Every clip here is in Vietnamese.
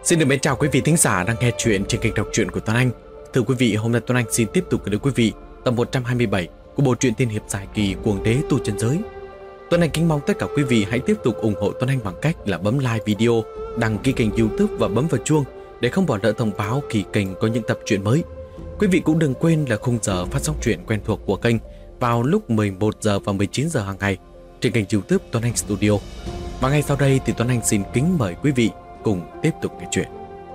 Xin được mến chào quý vị thính giả đang nghe chuyện trên kênh đọc truyện của Tuấn Anh. Thưa quý vị, hôm nay Tuấn Anh xin tiếp tục gửi đến quý vị tập 127 của bộ truyện tiên hiệp dài kỳ Cuồng Đế Tu Chân Giới. Tuấn Anh kính mong tất cả quý vị hãy tiếp tục ủng hộ Tuấn Anh bằng cách là bấm like video, đăng ký kênh YouTube và bấm vào chuông để không bỏ lỡ thông báo khi kênh có những tập truyện mới. Quý vị cũng đừng quên là khung giờ phát sóng truyện quen thuộc của kênh vào lúc 11 giờ và 19 giờ hàng ngày trên kênh YouTube Tuấn Anh Studio. Và ngay sau đây thì Tuấn Anh xin kính mời quý vị cùng tiếp tục nghe chuyện.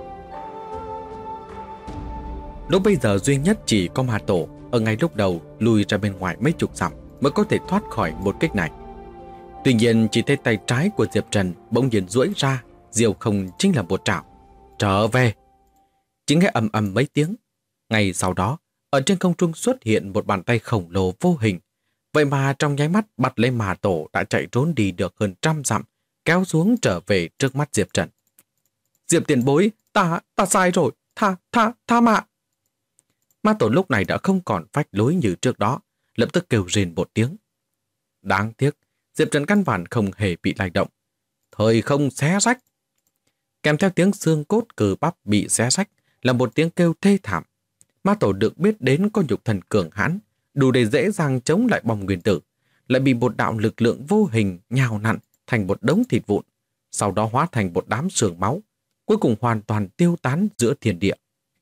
Lúc bây giờ duy nhất chỉ có ma tổ ở ngay lúc đầu lùi ra bên ngoài mấy chục dặm mới có thể thoát khỏi một kích này. Tuy nhiên chỉ thấy tay trái của Diệp Trần bỗng nhiên duỗi ra, diều không chính là một trảo. Trở về! Chỉ nghe ầm ầm mấy tiếng. Ngay sau đó, ở trên không trung xuất hiện một bàn tay khổng lồ vô hình. Vậy mà trong nháy mắt bắt lấy ma tổ đã chạy trốn đi được hơn 100 dặm, kéo xuống trở về trước mắt Diệp Trần. Diệp tiền bối, ta sai rồi, tha mạng. Ma tổ lúc này đã không còn phách lối như trước đó, lập tức kêu rên một tiếng. Đáng tiếc, Diệp Trần căn bản không hề bị lay động. Thời không xé rách. Kèm theo tiếng xương cốt cơ bắp bị xé rách là một tiếng kêu thê thảm. Ma tổ được biết đến có nhục thần cường hãn, đủ để dễ dàng chống lại bom nguyên tử, lại bị một đạo lực lượng vô hình nhào nặn thành một đống thịt vụn, sau đó hóa thành một đám sương máu, cuối cùng hoàn toàn tiêu tán giữa thiên địa.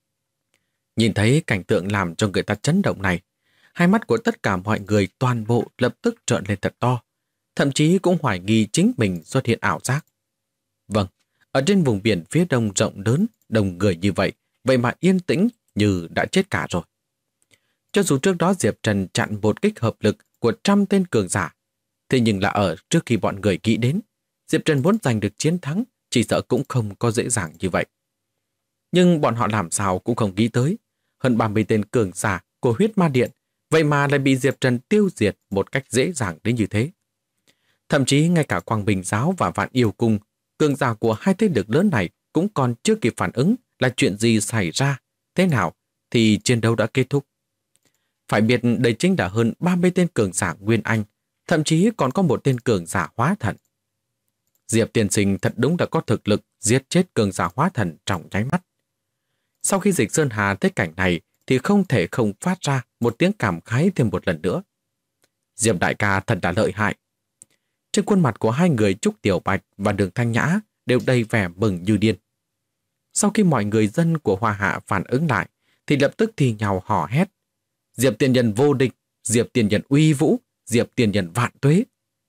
Nhìn thấy cảnh tượng làm cho người ta chấn động này, hai mắt của tất cả mọi người toàn bộ lập tức trợn lên thật to, thậm chí cũng hoài nghi chính mình xuất hiện ảo giác. Vâng, ở trên vùng biển phía đông rộng lớn, đông người như vậy, vậy mà yên tĩnh như đã chết cả rồi. Cho dù trước đó Diệp Trần chặn một kích hợp lực của 100 tên cường giả, thế nhưng là ở trước khi bọn người nghĩ đến, Diệp Trần muốn giành được chiến thắng, chỉ sợ cũng không có dễ dàng như vậy. Nhưng bọn họ làm sao cũng không nghĩ tới, hơn 30 tên cường giả của huyết ma điện, vậy mà lại bị Diệp Trần tiêu diệt một cách dễ dàng đến như thế. Thậm chí ngay cả Quang Bình Giáo và Vạn Yêu Cung, cường giả của hai thế lực lớn này cũng còn chưa kịp phản ứng là chuyện gì xảy ra, thế nào thì chiến đấu đã kết thúc. Phải biết đây chính là hơn 30 tên cường giả Nguyên Anh, thậm chí còn có một tên cường giả hóa thần. Diệp tiên sinh thật đúng là có thực lực giết chết cường giả hóa thần trong nháy mắt. Sau khi Dịch Sơn Hà thấy cảnh này thì không thể không phát ra một tiếng cảm khái thêm một lần nữa. Diệp đại ca thật là lợi hại. Trên khuôn mặt của hai người Trúc Tiểu Bạch và Đường Thanh Nhã đều đầy vẻ mừng như điên. Sau khi mọi người dân của Hoa Hạ phản ứng lại thì lập tức thì nhào hò hét. Diệp tiền nhân vô địch, Diệp tiền nhân uy vũ, Diệp tiền nhân vạn tuế.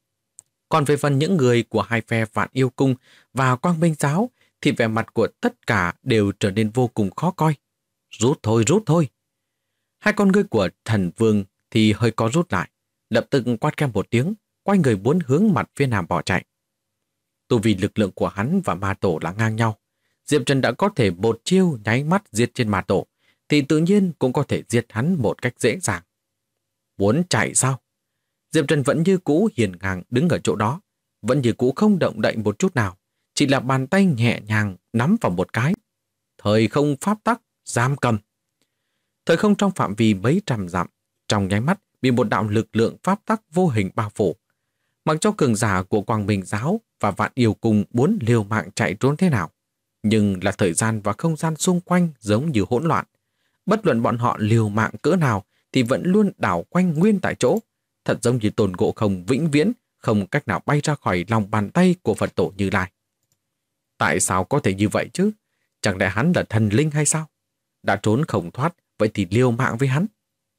Còn về phần những người của hai phe Vạn Yêu Cung và Quang Minh Giáo thì vẻ mặt của tất cả đều trở nên vô cùng khó coi. Rút thôi. Hai con ngươi của Thần Vương thì hơi có rút lại, lập tức quát kêu một tiếng, quay người muốn hướng mặt phía nam bỏ chạy. Tu vì lực lượng của hắn và ma tổ là ngang nhau, Diệp Trần đã có thể một chiêu nháy mắt giết trên ma tổ, thì tự nhiên cũng có thể giết hắn một cách dễ dàng. Muốn chạy sao? Diệp Trần vẫn như cũ hiền ngang đứng ở chỗ đó, vẫn như cũ không động đậy một chút nào, chỉ là bàn tay nhẹ nhàng nắm vào một cái. Thời không pháp tắc, giam cầm. Thời không trong phạm vi mấy trăm dặm, trong nháy mắt bị một đạo lực lượng pháp tắc vô hình bao phủ. Mặc cho cường giả của Quang Minh Giáo và Vạn Yêu Cung muốn liều mạng chạy trốn thế nào, nhưng là thời gian và không gian xung quanh giống như hỗn loạn. Bất luận bọn họ liều mạng cỡ nào thì vẫn luôn đảo quanh nguyên tại chỗ, thật giống như Tôn Ngộ Không vĩnh viễn không cách nào bay ra khỏi lòng bàn tay của Phật tổ Như Lai. Tại sao có thể như vậy chứ? Chẳng lẽ hắn là thần linh hay sao? Đã trốn không thoát, vậy thì liều mạng với hắn.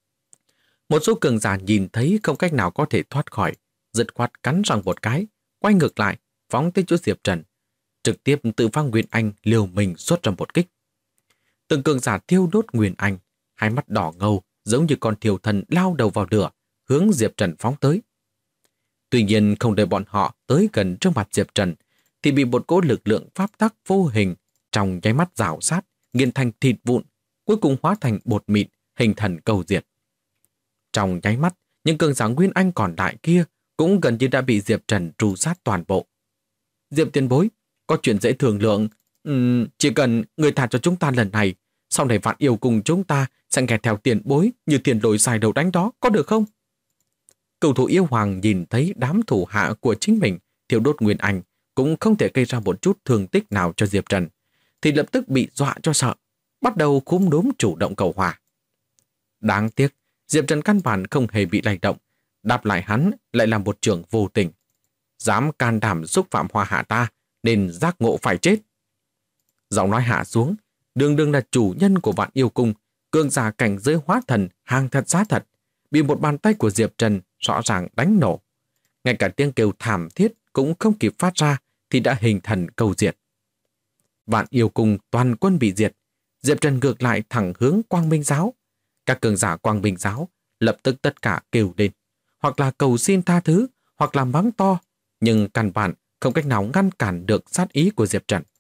Một số cường giả nhìn thấy không cách nào có thể thoát khỏi, dứt khoát cắn răng một cái, quay ngược lại, phóng tới chỗ Diệp Trần, trực tiếp tự phang Nguyên Anh liều mình xuất ra một kích. Từng cường giả thiêu đốt Nguyên Anh, hai mắt đỏ ngầu giống như con thiêu thần lao đầu vào lửa, hướng Diệp Trần phóng tới. Tuy nhiên không đợi bọn họ tới gần trước mặt Diệp Trần thì bị một cỗ lực lượng pháp tắc vô hình trong nháy mắt rào sát, nghiền thành thịt vụn, cuối cùng hóa thành bột mịn, hình thần cầu diệt. Trong nháy mắt, những cường giả Nguyên Anh còn lại kia cũng gần như đã bị Diệp Trần tru sát toàn bộ. Diệp tiền bối, có chuyện dễ thương lượng. Chỉ cần người thả cho chúng ta lần này, sau này Vạn Yêu Cùng chúng ta sẽ nghe theo tiền bối như tiền lôi xài đầu đánh đó, có được không? Cửu thủ yêu hoàng nhìn thấy đám thủ hạ của chính mình thiêu đốt Nguyên Anh cũng không thể gây ra một chút thương tích nào cho Diệp Trần. thì lập tức bị dọa cho sợ, bắt đầu cúm núm chủ động cầu hòa. Đáng tiếc, Diệp Trần căn bản không hề bị lay động, đáp lại hắn lại là một trưởng vô tình. Dám can đảm xúc phạm Hoa Hạ ta, nên giác ngộ phải chết. Giọng nói hạ xuống, đường đường là chủ nhân của Vạn Yêu Cung, cường giả cảnh giới hóa thần, hàng thật giá thật, bị một bàn tay của Diệp Trần rõ ràng đánh nổ. Ngay cả tiếng kêu thảm thiết cũng không kịp phát ra thì đã hình thần câu diệt. Vạn Yêu Cung toàn quân bị diệt, Diệp Trần ngược lại thẳng hướng Quang Minh Giáo. Các cường giả Quang Minh Giáo lập tức tất cả kêu lên, hoặc là cầu xin tha thứ, hoặc là mắng to, nhưng căn bản không cách nào ngăn cản được sát ý của Diệp Trần.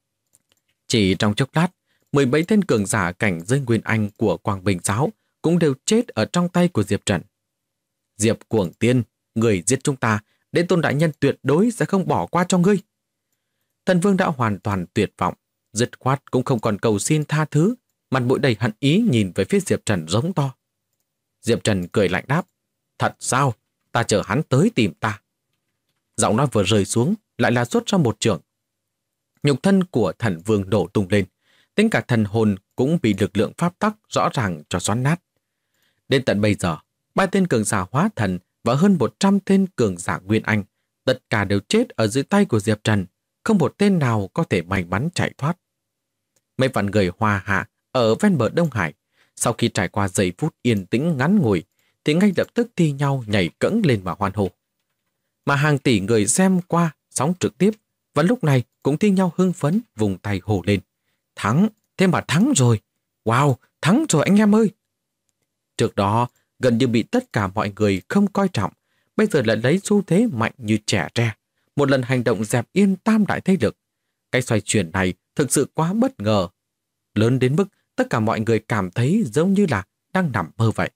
Chỉ trong chốc lát, 17 tên cường giả cảnh giới Nguyên Anh của Quang Minh Giáo cũng đều chết ở trong tay của Diệp Trần. Diệp Cuồng Tiên, người giết chúng ta, đến Tôn đại nhân tuyệt đối sẽ không bỏ qua cho ngươi. Thần Vương đã hoàn toàn tuyệt vọng, dứt khoát cũng không còn cầu xin tha thứ, mặt mũi đầy hận ý nhìn về phía Diệp Trần giống to. Diệp Trần cười lạnh đáp, thật sao, ta chờ hắn tới tìm ta. Giọng nói vừa rơi xuống, lại là xuất ra một trường. Nhục thân của Thần Vương đổ tung lên, tính cả thần hồn cũng bị lực lượng pháp tắc rõ ràng cho xoắn nát. Đến tận bây giờ, 3 tên cường giả hóa thần và hơn 100 tên cường giả Nguyên Anh, tất cả đều chết ở dưới tay của Diệp Trần, không một tên nào có thể may mắn chạy thoát. Mấy vạn người Hoa Hạ ở ven bờ Đông Hải, sau khi trải qua giây phút yên tĩnh ngắn ngủi, thì ngay lập tức thi nhau nhảy cẫng lên mà hoan hô. Mà hàng tỷ người xem qua sóng trực tiếp, và lúc này cũng thi nhau hưng phấn vùng tay hô lên. Thắng, thế mà thắng rồi. Wow, thắng rồi anh em ơi. Trước đó, gần như bị tất cả mọi người không coi trọng, bây giờ lại lấy xu thế mạnh như trẻ tre, một lần hành động dẹp yên tam đại thế lực. Cái xoay chuyển này thực sự quá bất ngờ, lớn đến mức tất cả mọi người cảm thấy giống như là đang nằm mơ vậy.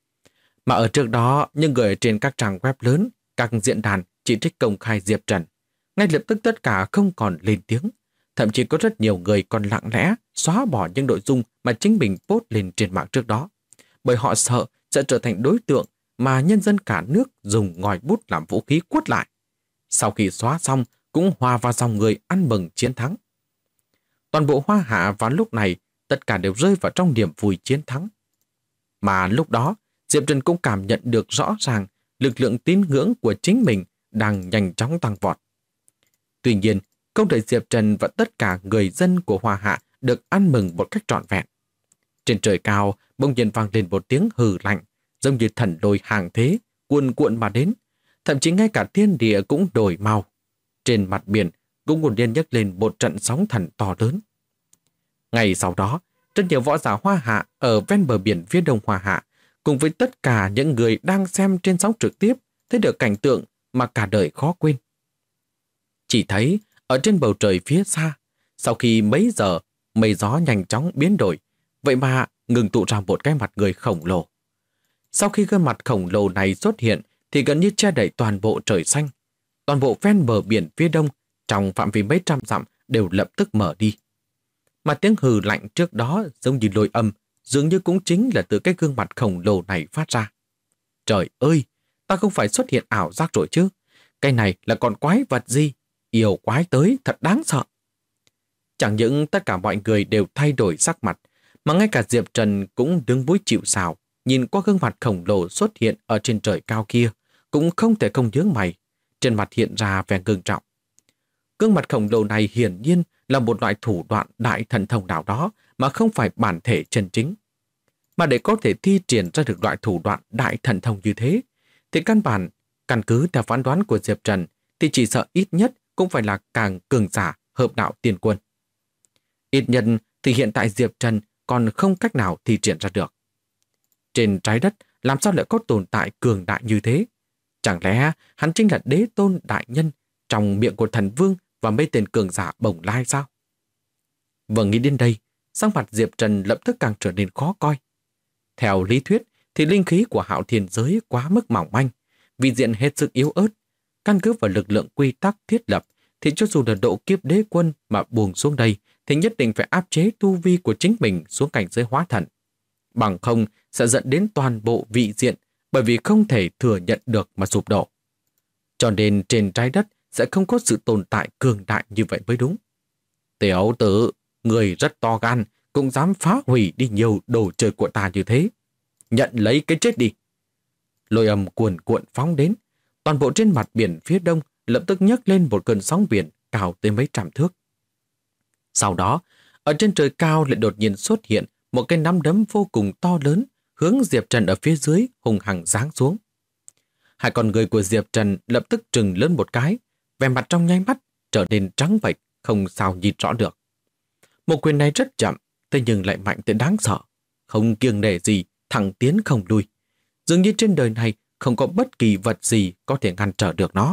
Mà ở trước đó, những người trên các trang web lớn, các diễn đàn chỉ trích công khai Diệp Trần, ngay lập tức tất cả không còn lên tiếng. Thậm chí có rất nhiều người còn lặng lẽ xóa bỏ những nội dung mà chính mình post lên trên mạng trước đó, bởi họ sợ sẽ trở thành đối tượng mà nhân dân cả nước dùng ngòi bút làm vũ khí quất lại. Sau khi xóa xong, cũng hòa vào dòng người ăn mừng chiến thắng. Toàn bộ Hoa Hạ vào lúc này, tất cả đều rơi vào trong niềm vui chiến thắng. Mà lúc đó, Diệp Trần cũng cảm nhận được rõ ràng lực lượng tín ngưỡng của chính mình đang nhanh chóng tăng vọt. Tuy nhiên, không đợi Diệp Trần và tất cả người dân của Hoa Hạ được ăn mừng một cách trọn vẹn. Trên trời cao, bỗng nhiên vang lên một tiếng hừ lạnh, giống như thần lôi hàng thế, cuồn cuộn mà đến. Thậm chí ngay cả thiên địa cũng đổi màu. Trên mặt biển cũng đột nhiên nhấc lên một trận sóng thần to lớn. Ngày sau đó, rất nhiều võ giả Hoa Hạ ở ven bờ biển phía đông Hoa Hạ, cùng với tất cả những người đang xem trên sóng trực tiếp, thấy được cảnh tượng mà cả đời khó quên. Chỉ thấy ở trên bầu trời phía xa, sau khi mấy giờ mây gió nhanh chóng biến đổi, vậy mà ngừng tụ ra một cái mặt người khổng lồ. Sau khi gương mặt khổng lồ này xuất hiện thì gần như che đậy toàn bộ trời xanh. Toàn bộ ven bờ biển phía đông trong phạm vi mấy trăm dặm đều lập tức mở đi. Mà tiếng hừ lạnh trước đó giống như lôi âm, dường như cũng chính là từ cái gương mặt khổng lồ này phát ra. Trời ơi, ta không phải xuất hiện ảo giác rồi chứ? Cái này là con quái vật gì? Yêu quái tới thật đáng sợ. Chẳng những tất cả mọi người đều thay đổi sắc mặt, mà ngay cả Diệp Trần cũng đứng mũi chịu sào, nhìn qua gương mặt khổng lồ xuất hiện ở trên trời cao kia, cũng không thể không nhướng mày, trên mặt hiện ra vẻ ngưng trọng. Gương mặt khổng lồ này hiển nhiên là một loại thủ đoạn đại thần thông nào đó mà không phải bản thể chân chính. Mà để có thể thi triển ra được loại thủ đoạn đại thần thông như thế, thì căn cứ theo phán đoán của Diệp Trần, thì chỉ sợ ít nhất cũng phải là càng cường giả hợp đạo tiên quân. Ít nhất thì hiện tại Diệp Trần còn không cách nào thi triển ra được. Trên trái đất làm sao lại có tồn tại cường đại như thế? Chẳng lẽ hắn chính là đế tôn đại nhân trong miệng của thần vương và mấy tên cường giả bồng lai sao? Vừa nghĩ đến đây, sắc mặt Diệp Trần lập tức càng trở nên khó coi. Theo lý thuyết thì linh khí của Hạo Thiên giới quá mức mỏng manh, vị diện hết sức yếu ớt. Căn cứ vào lực lượng quy tắc thiết lập thì cho dù là độ kiếp đế quân mà buông xuống đây thì nhất định phải áp chế tu vi của chính mình xuống cảnh giới hóa thần. Bằng không sẽ dẫn đến toàn bộ vị diện, bởi vì không thể thừa nhận được mà sụp đổ. Cho nên trên trái đất sẽ không có sự tồn tại cường đại như vậy mới đúng. Tiểu tử, Người rất to gan, cũng dám phá hủy đi nhiều đồ chơi của ta như thế. Nhận lấy cái chết đi. Lôi âm cuồn cuộn phóng đến. Toàn bộ trên mặt biển phía đông lập tức nhấc lên một cơn sóng biển cao tới mấy trăm thước. Sau đó, ở trên trời cao lại đột nhiên xuất hiện một cái nắm đấm vô cùng to lớn, hướng Diệp Trần ở phía dưới hùng hằng giáng xuống. Hai con người của Diệp Trần lập tức trừng lớn một cái, vẻ mặt trong nháy mắt trở nên trắng bệch, không sao nhìn rõ được. Một quyền này rất chậm, thế nhưng lại mạnh tới đáng sợ, không kiêng nể gì, thẳng tiến không lui. Dường như trên đời này không có bất kỳ vật gì có thể ngăn trở được nó.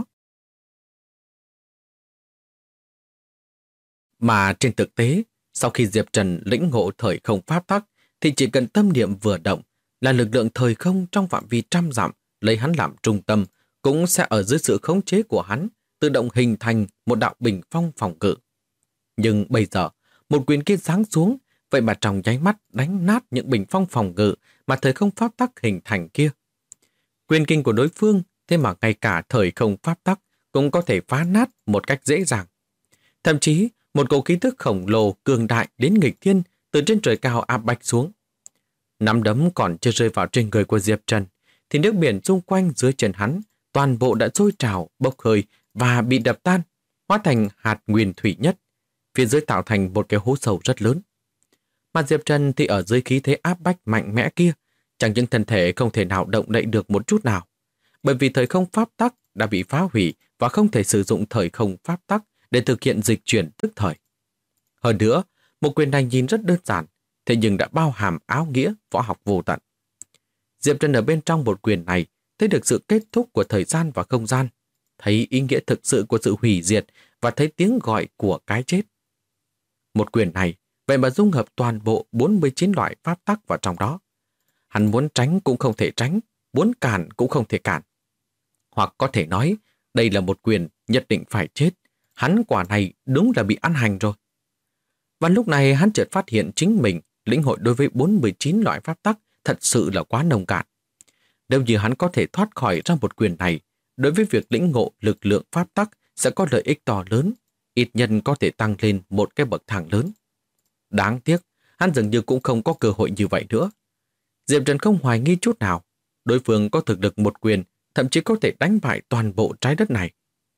Mà trên thực tế, sau khi Diệp Trần lĩnh ngộ thời không pháp tắc, thì chỉ cần tâm niệm vừa động là lực lượng thời không trong phạm vi trăm dặm lấy hắn làm trung tâm cũng sẽ ở dưới sự khống chế của hắn tự động hình thành một đạo bình phong phòng ngự. Nhưng bây giờ, một quyền kia giáng xuống, vậy mà trong nháy mắt đánh nát những bình phong phòng ngự mà thời không pháp tắc hình thành kia. Quyền kinh của đối phương, thế mà ngay cả thời không pháp tắc cũng có thể phá nát một cách dễ dàng. Thậm chí, một cỗ khí tức khổng lồ cường đại đến nghịch thiên từ trên trời cao áp bách xuống. Nắm đấm còn chưa rơi vào trên người của Diệp Trần, thì nước biển xung quanh dưới chân hắn toàn bộ đã sôi trào, bốc hơi và bị đập tan, hóa thành hạt nguyên thủy nhất. Phía dưới tạo thành một cái hố sâu rất lớn. Mà Diệp Trần thì ở dưới khí thế áp bách mạnh mẽ kia, chẳng những thân thể không thể nào động đậy được một chút nào, bởi vì thời không pháp tắc đã bị phá hủy và không thể sử dụng thời không pháp tắc để thực hiện dịch chuyển tức thời. Hơn nữa, một quyền này nhìn rất đơn giản, thế nhưng đã bao hàm áo nghĩa võ học vô tận. Diệp Trần ở bên trong một quyền này thấy được sự kết thúc của thời gian và không gian, thấy ý nghĩa thực sự của sự hủy diệt và thấy tiếng gọi của cái chết. Một quyền này, vậy mà dung hợp toàn bộ 49 loại pháp tắc vào trong đó. Hắn muốn tránh cũng không thể tránh, muốn cản cũng không thể cản. Hoặc có thể nói, đây là một quyền nhất định phải chết. Hắn quả này đúng là bị ăn hành rồi. Và lúc này hắn chợt phát hiện chính mình lĩnh hội đối với 49 loại pháp tắc thật sự là quá nông cạn. Nếu như hắn có thể thoát khỏi ra một quyền này, đối với việc lĩnh ngộ lực lượng pháp tắc sẽ có lợi ích to lớn, ít nhân có thể tăng lên một cái bậc thang lớn. Đáng tiếc, hắn dường như cũng không có cơ hội như vậy nữa. Diệp Trần không hoài nghi chút nào, đối phương có thực lực một quyền, thậm chí có thể đánh bại toàn bộ trái đất này.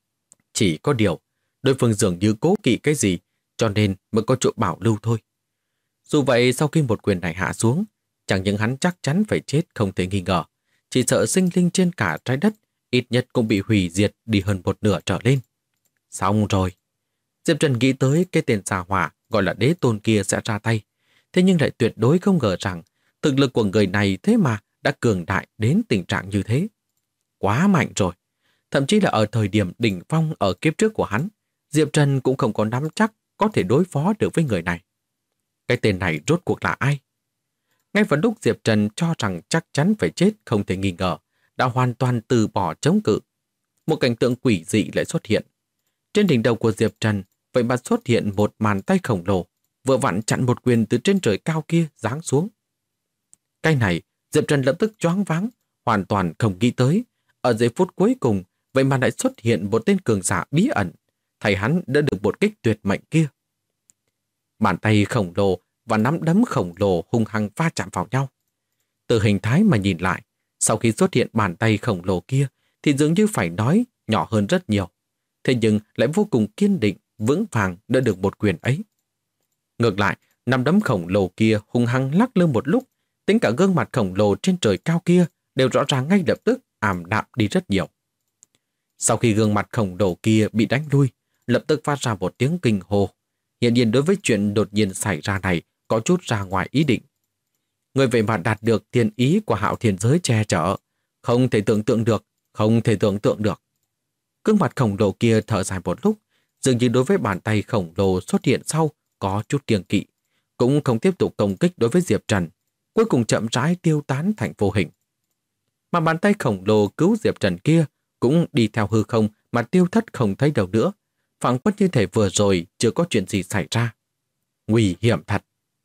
Chỉ có điều, đối phương dường như cố kỵ cái gì, cho nên mới có chỗ bảo lưu thôi. Dù vậy, sau khi một quyền này hạ xuống, chẳng những hắn chắc chắn phải chết không thể nghi ngờ, chỉ sợ sinh linh trên cả trái đất ít nhất cũng bị hủy diệt đi hơn một nửa trở lên. Xong rồi. Diệp Trần nghĩ tới cái tên xà hỏa gọi là đế tôn kia sẽ ra tay, thế nhưng lại tuyệt đối không ngờ rằng thực lực của người này thế mà đã cường đại đến tình trạng như thế. Quá mạnh rồi. Thậm chí là ở thời điểm đỉnh phong ở kiếp trước của hắn, Diệp Trần cũng không có nắm chắc có thể đối phó được với người này. Cái tên này rốt cuộc là ai? Ngay vào lúc Diệp Trần cho rằng chắc chắn phải chết không thể nghi ngờ, đã hoàn toàn từ bỏ chống cự. Một cảnh tượng quỷ dị lại xuất hiện. Trên đỉnh đầu của Diệp Trần, vậy mà xuất hiện một bàn tay khổng lồ, vừa vặn chặn một quyền từ trên trời cao kia giáng xuống. Cái này, Diệp Trần lập tức choáng váng, hoàn toàn không nghĩ tới. Ở giây phút cuối cùng, vậy mà lại xuất hiện một tên cường giả bí ẩn, thầy hắn đã được một kích tuyệt mệnh kia. Bàn tay khổng lồ và nắm đấm khổng lồ hung hăng va chạm vào nhau. Từ hình thái mà nhìn lại, sau khi xuất hiện bàn tay khổng lồ kia thì dường như phải nói nhỏ hơn rất nhiều, thế nhưng lại vô cùng kiên định, vững vàng đỡ được một quyền ấy. Ngược lại, nắm đấm khổng lồ kia hung hăng lắc lư một lúc, tính cả gương mặt khổng lồ trên trời cao kia đều rõ ràng ngay lập tức ảm đạm đi rất nhiều. Sau khi gương mặt khổng lồ kia bị đánh lui, lập tức phát ra một tiếng kinh hô. Hiển nhiên đối với chuyện đột nhiên xảy ra này có chút ra ngoài ý định. Người vậy mà đạt được thiên ý của Hạo Thiên giới che chở, không thể tưởng tượng được, không thể tưởng tượng được. Gương mặt khổng lồ kia thở dài một lúc, dường như đối với bàn tay khổng lồ xuất hiện sau có chút kiêng kỵ, cũng không tiếp tục công kích đối với Diệp Trần, cuối cùng chậm rãi tiêu tán thành vô hình. Mà bàn tay khổng lồ cứu Diệp Trần kia cũng đi theo hư không mà tiêu thất không thấy đâu nữa, phảng phất như thể vừa rồi chưa có chuyện gì xảy ra. Nguy hiểm thật.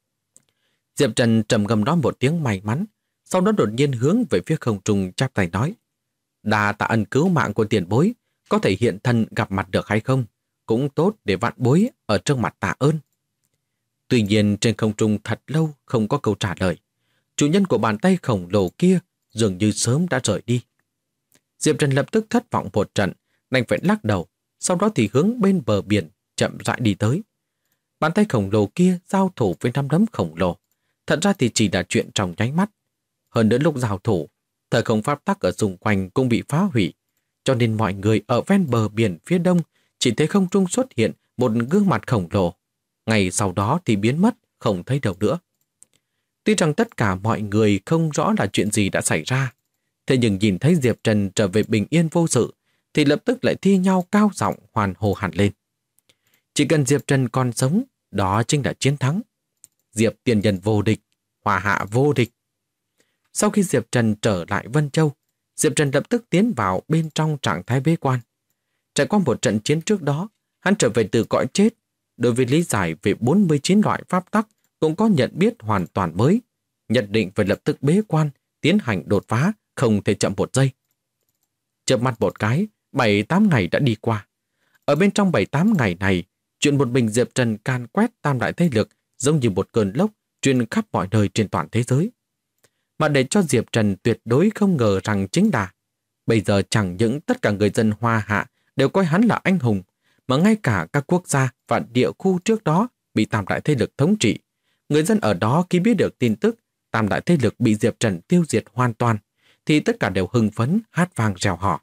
Diệp Trần trầm ngâm nói một tiếng may mắn, sau đó đột nhiên hướng về phía không trung chắp tay nói: "Đa tạ ân cứu mạng của tiền bối, có thể hiện thân gặp mặt được hay không? Cũng tốt để vạn bối ở trước mặt tạ ơn." Tuy nhiên trên không trung thật lâu không có câu trả lời. Chủ nhân của bàn tay khổng lồ kia dường như sớm đã rời đi. Diệp Trần lập tức thất vọng một trận, đành phải lắc đầu, sau đó thì hướng bên bờ biển chậm rãi đi tới. Bàn tay khổng lồ kia giao thủ với nắm đấm khổng lồ. Thật ra thì chỉ là chuyện trong nháy mắt. Hơn nữa lúc giao thủ, thời không pháp tắc ở xung quanh cũng bị phá hủy, cho nên mọi người ở ven bờ biển phía đông chỉ thấy không trung xuất hiện một gương mặt khổng lồ. Ngày sau đó thì biến mất, không thấy đâu nữa. Tuy rằng tất cả mọi người không rõ là chuyện gì đã xảy ra, thế nhưng nhìn thấy Diệp Trần trở về bình yên vô sự, thì lập tức lại thi nhau cao giọng hoàn hô hẳn lên. Chỉ cần Diệp Trần còn sống, đó chính là chiến thắng. Diệp tiền nhân vô địch, hòa hạ vô địch. Sau khi Diệp Trần trở lại Vân Châu, Diệp Trần lập tức tiến vào bên trong trạng thái bế quan. Trải qua một trận chiến trước đó, hắn trở về từ cõi chết. Đối với lý giải về 49 loại pháp tắc cũng có nhận biết hoàn toàn mới. Nhận định phải lập tức bế quan, tiến hành đột phá, không thể chậm một giây. Chợp mắt một cái, 7-8 ngày đã đi qua. Ở bên trong 7-8 ngày này, chuyện một mình Diệp Trần can quét tam đại thế lực giống như một cơn lốc truyền khắp mọi nơi trên toàn thế giới. Mà để cho Diệp Trần tuyệt đối không ngờ rằng chính là bây giờ chẳng những tất cả người dân Hoa Hạ đều coi hắn là anh hùng, mà ngay cả các quốc gia và địa khu trước đó bị tam đại thế lực thống trị. Người dân ở đó khi biết được tin tức tam đại thế lực bị Diệp Trần tiêu diệt hoàn toàn, thì tất cả đều hưng phấn hát vang reo hò.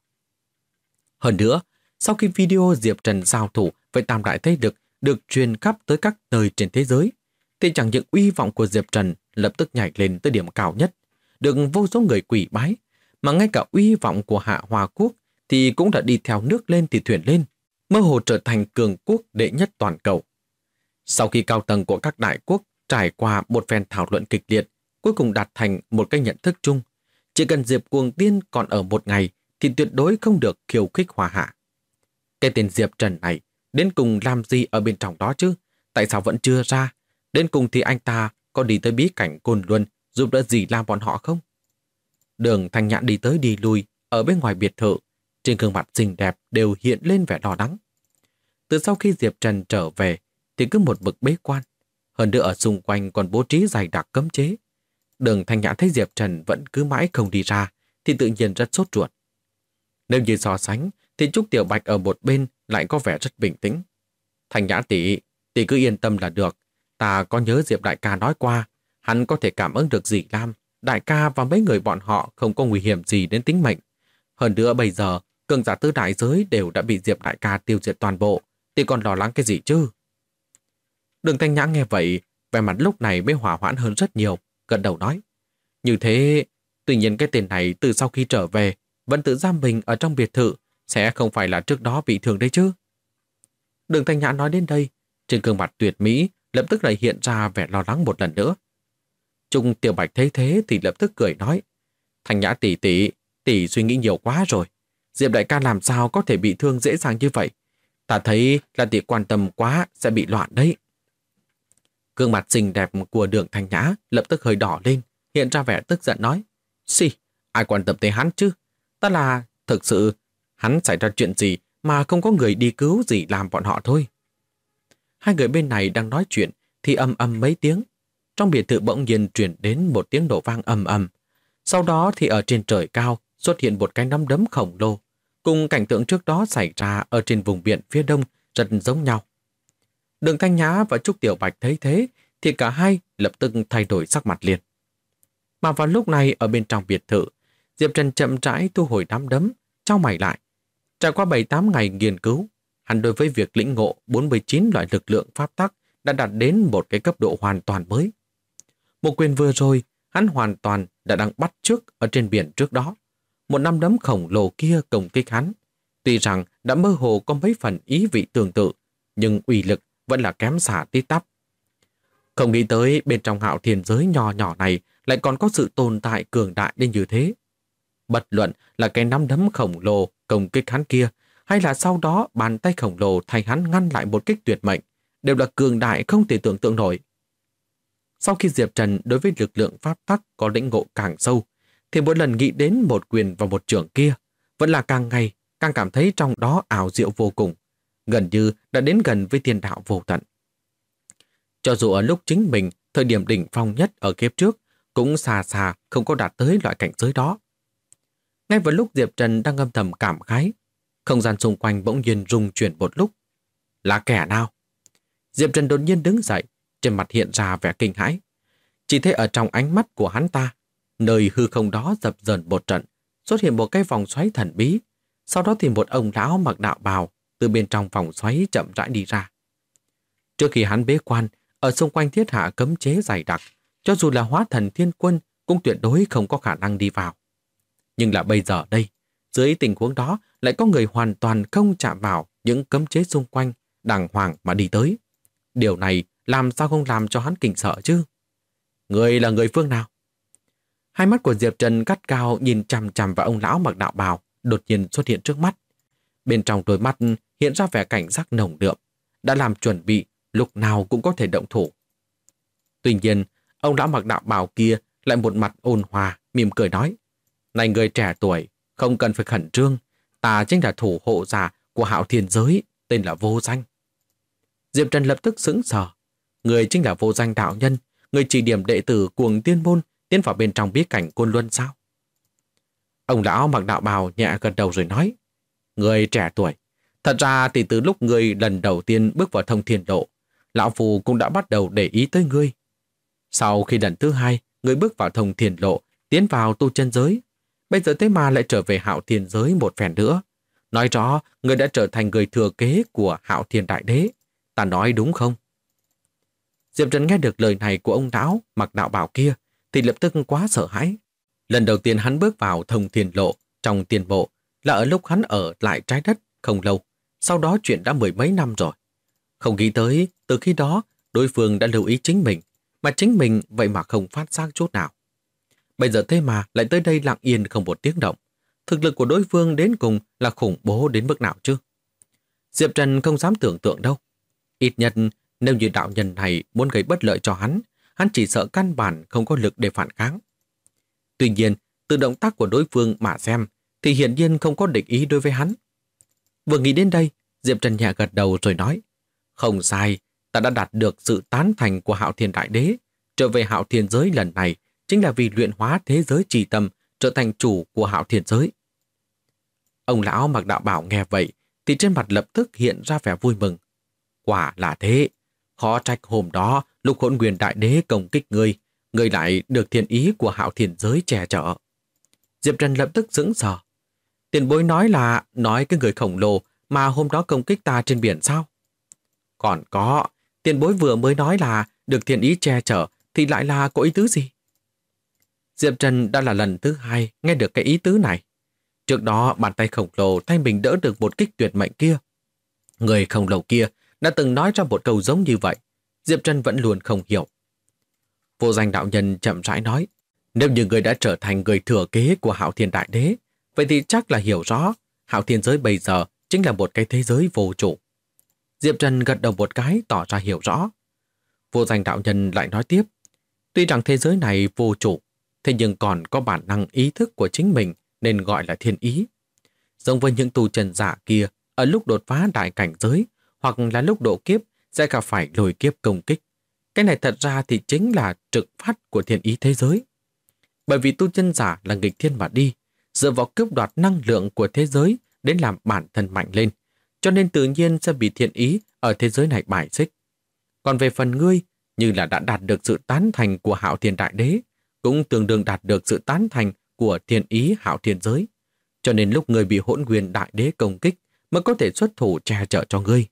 Hơn nữa, sau khi video Diệp Trần giao thủ với tam đại thế lực được truyền khắp tới các nơi trên thế giới, thì chẳng những uy vọng của Diệp Trần lập tức nhảy lên tới điểm cao nhất, được vô số người quỳ bái, mà ngay cả uy vọng của Hạ Hoa Quốc thì cũng đã đi theo nước lên thì thuyền lên, mơ hồ trở thành cường quốc đệ nhất toàn cầu. Sau khi cao tầng của các đại quốc trải qua một phen thảo luận kịch liệt, cuối cùng đạt thành một cái nhận thức chung, chỉ cần Diệp Cuồng Tiên còn ở một ngày thì tuyệt đối không được khiêu khích Hoa Hạ. Cái tên Diệp Trần này đến cùng làm gì ở bên trong đó chứ? Tại sao vẫn chưa ra? Đến cùng thì anh ta có đi tới bí cảnh Côn Luân giúp đỡ gì làm bọn họ không? Đường Thanh Nhạn đi tới đi lui ở bên ngoài biệt thự, trên gương mặt xinh đẹp đều hiện lên vẻ lo lắng. Từ sau khi Diệp Trần trở về thì cứ một bực bế quan, hơn nữa ở xung quanh còn bố trí dày đặc cấm chế. Đường Thanh Nhạn thấy Diệp Trần vẫn cứ mãi không đi ra thì tự nhiên rất sốt ruột. Nếu như so sánh thì Trúc Tiểu Bạch ở một bên lại có vẻ rất bình tĩnh. Thanh Nhã tỷ cứ yên tâm là được. Ta có nhớ Diệp đại ca nói qua, hắn có thể cảm ứng được Dĩ Lam, đại ca và mấy người bọn họ không có nguy hiểm gì đến tính mệnh. Hơn nữa bây giờ, cường giả tứ đại giới đều đã bị Diệp đại ca tiêu diệt toàn bộ, thì còn lo lắng cái gì chứ? Đường Thanh Nhã nghe vậy, vẻ mặt lúc này mới hỏa hoãn hơn rất nhiều, gật đầu nói. Như thế, tuy nhiên cái tên này từ sau khi trở về, vẫn tự giam mình ở trong biệt thự, sẽ không phải là trước đó bị thương đấy chứ? Đường Thanh Nhã nói đến đây, trên gương mặt tuyệt mỹ lập tức lại hiện ra vẻ lo lắng một lần nữa. Trung Tiểu Bạch thấy thế thì lập tức cười nói, Thanh Nhã tỷ suy nghĩ nhiều quá rồi. Diệp đại ca làm sao có thể bị thương dễ dàng như vậy? Ta thấy là tỷ quan tâm quá sẽ bị loạn đấy. Gương mặt xinh đẹp của Đường Thanh Nhã lập tức hơi đỏ lên, hiện ra vẻ tức giận nói, ai quan tâm tới hắn chứ? Ta là thực sự hắn xảy ra chuyện gì mà không có người đi cứu gì làm bọn họ thôi. Hai người bên này đang nói chuyện thì ầm ầm mấy tiếng. Trong biệt thự bỗng nhiên truyền đến một tiếng nổ vang ầm ầm. Sau đó thì ở trên trời cao xuất hiện một cái nắm đấm khổng lồ, cùng cảnh tượng trước đó xảy ra ở trên vùng biển phía đông rất giống nhau. Đường Thanh Nhã và Trúc Tiểu Bạch thấy thế thì cả hai lập tức thay đổi sắc mặt liền. Mà vào lúc này ở bên trong biệt thự, Diệp Trần chậm rãi thu hồi nắm đấm, chau mày lại. Trải qua 7-8 ngày nghiên cứu, hắn đối với việc lĩnh ngộ 49 loại lực lượng pháp tắc đã đạt đến một cái cấp độ hoàn toàn mới. Một quyền vừa rồi, hắn hoàn toàn đã đang bắt chước ở trên biển trước đó. Một nắm đấm khổng lồ kia công kích hắn. Tuy rằng đã mơ hồ có mấy phần ý vị tương tự, nhưng uy lực vẫn là kém xa tít tắp. Không nghĩ tới bên trong Hạo Thiên giới nhỏ nhỏ này lại còn có sự tồn tại cường đại đến như thế. Bất luận là cái nắm đấm khổng lồ công kích hắn kia, hay là sau đó bàn tay khổng lồ thay hắn ngăn lại một kích tuyệt mệnh, đều là cường đại không thể tưởng tượng nổi. Sau khi Diệp Trần đối với lực lượng pháp tắc có lĩnh ngộ càng sâu, thì mỗi lần nghĩ đến một quyền và một chưởng kia, vẫn là càng ngày càng cảm thấy trong đó ảo diệu vô cùng, gần như đã đến gần với thiên đạo vô tận. Cho dù ở lúc chính mình, thời điểm đỉnh phong nhất ở kiếp trước, cũng xa xa không có đạt tới loại cảnh giới đó. Ngay vào lúc Diệp Trần đang âm thầm cảm khái, không gian xung quanh bỗng nhiên rung chuyển một lúc. Là kẻ nào? Diệp Trần đột nhiên đứng dậy, trên mặt hiện ra vẻ kinh hãi. Chỉ thấy ở trong ánh mắt của hắn ta, nơi hư không đó dập dờn một trận, xuất hiện một cái vòng xoáy thần bí. Sau đó thì một ông lão mặc đạo bào từ bên trong vòng xoáy chậm rãi đi ra. Trước khi hắn bế quan, ở xung quanh thiết hạ cấm chế dày đặc, cho dù là hóa thần thiên quân cũng tuyệt đối không có khả năng đi vào. Nhưng là bây giờ đây, dưới tình huống đó lại có người hoàn toàn không chạm vào những cấm chế xung quanh, đàng hoàng mà đi tới. Điều này làm sao không làm cho hắn kinh sợ chứ? Người là người phương nào? Hai mắt của Diệp Trần gắt cao nhìn chằm chằm vào ông lão mặc đạo bào đột nhiên xuất hiện trước mắt. Bên trong đôi mắt hiện ra vẻ cảnh giác nồng đượm, đã làm chuẩn bị lúc nào cũng có thể động thủ. Tuy nhiên, ông lão mặc đạo bào kia lại một mặt ôn hòa, mỉm cười nói: "Này người trẻ tuổi, không cần phải khẩn trương, ta chính là thủ hộ giả của Hạo Thiên giới, tên là Vô Danh." Diệp Trần lập tức sững sờ. Người chính là Vô Danh đạo nhân, người chỉ điểm đệ tử Cuồng Tiên môn tiến vào bên trong bí cảnh Côn Luân sao? Ông lão mặc đạo bào nhẹ gật đầu rồi nói: "Người trẻ tuổi, thật ra thì từ lúc người lần đầu tiên bước vào Thông Thiên Lộ, lão phù cũng đã bắt đầu để ý tới ngươi. Sau khi lần thứ hai, ngươi bước vào Thông Thiên Lộ, tiến vào tu chân giới, bây giờ thế mà lại trở về Hạo Thiên giới một phen nữa. Nói rõ, ngươi đã trở thành người thừa kế của Hạo Thiên Đại Đế. Ta nói đúng không?" Diệp Trần nghe được lời này của ông lão mặc đạo bào kia thì lập tức quá sợ hãi. Lần đầu tiên hắn bước vào Thông Thiên Lộ trong tiền bộ là ở lúc hắn ở lại trái đất không lâu, sau đó chuyện đã mười mấy năm rồi. Không nghĩ tới từ khi đó đối phương đã lưu ý chính mình, mà chính mình vậy mà không phát giác chút nào. Bây giờ thế mà lại tới đây lặng yên không một tiếng động. Thực lực của đối phương đến cùng là khủng bố đến mức nào chứ? Diệp Trần không dám tưởng tượng đâu. Ít nhất nếu như đạo nhân này muốn gây bất lợi cho hắn, hắn chỉ sợ căn bản không có lực để phản kháng. Tuy nhiên, từ động tác của đối phương mà xem, thì hiển nhiên không có địch ý đối với hắn. Vừa nghĩ đến đây, Diệp Trần nhẹ gật đầu rồi nói: "Không sai, ta đã đạt được sự tán thành của Hạo Thiên Đại Đế. Trở về Hạo Thiên giới lần này chính là vì luyện hóa thế giới trì tâm, trở thành chủ của Hạo Thiên giới." Ông lão mặc đạo bào nghe vậy, thì trên mặt lập tức hiện ra vẻ vui mừng. Quả là thế, khó trách hôm đó lúc Hỗn Nguyên Đại Đế công kích ngươi lại được thiên ý của Hạo Thiên giới che chở. Diệp Trần lập tức sững sờ. Tiền bối nói cái người khổng lồ mà hôm đó công kích ta trên biển sao? Còn có, tiền bối vừa mới nói là được thiên ý che chở thì lại là có ý tứ gì? Diệp Trần đã là lần thứ hai nghe được cái ý tứ này. Trước đó bàn tay khổng lồ thay mình đỡ được một kích tuyệt mệnh kia. Người khổng lồ kia đã từng nói ra một câu giống như vậy. Diệp Trần vẫn luôn không hiểu. Vô Danh đạo nhân chậm rãi nói: "Nếu như người đã trở thành người thừa kế của Hạo Thiên Đại Đế, vậy thì chắc là hiểu rõ Hạo Thiên giới bây giờ chính là một cái thế giới vô chủ." Diệp Trần gật đầu một cái tỏ ra hiểu rõ. Vô Danh đạo nhân lại nói tiếp: "Tuy rằng thế giới này vô chủ, thế nhưng còn có bản năng ý thức của chính mình nên gọi là thiên ý. Giống với những tu chân giả kia, ở lúc đột phá đại cảnh giới hoặc là lúc độ kiếp sẽ gặp phải lôi kiếp công kích. Cái này thật ra thì chính là trực phát của thiên ý thế giới. Bởi vì tu chân giả là nghịch thiên mà đi, dựa vào cướp đoạt năng lượng của thế giới đến làm bản thân mạnh lên, cho nên tự nhiên sẽ bị thiên ý ở thế giới này bài xích. Còn về phần ngươi, như là đã đạt được sự tán thành của Hạo Thiên Đại Đế, cũng tương đương đạt được sự tán thành của thiên ý Hạo Thiên giới. Cho nên lúc ngươi bị Hỗn Nguyên Đại Đế công kích mới có thể xuất thủ che chở cho ngươi."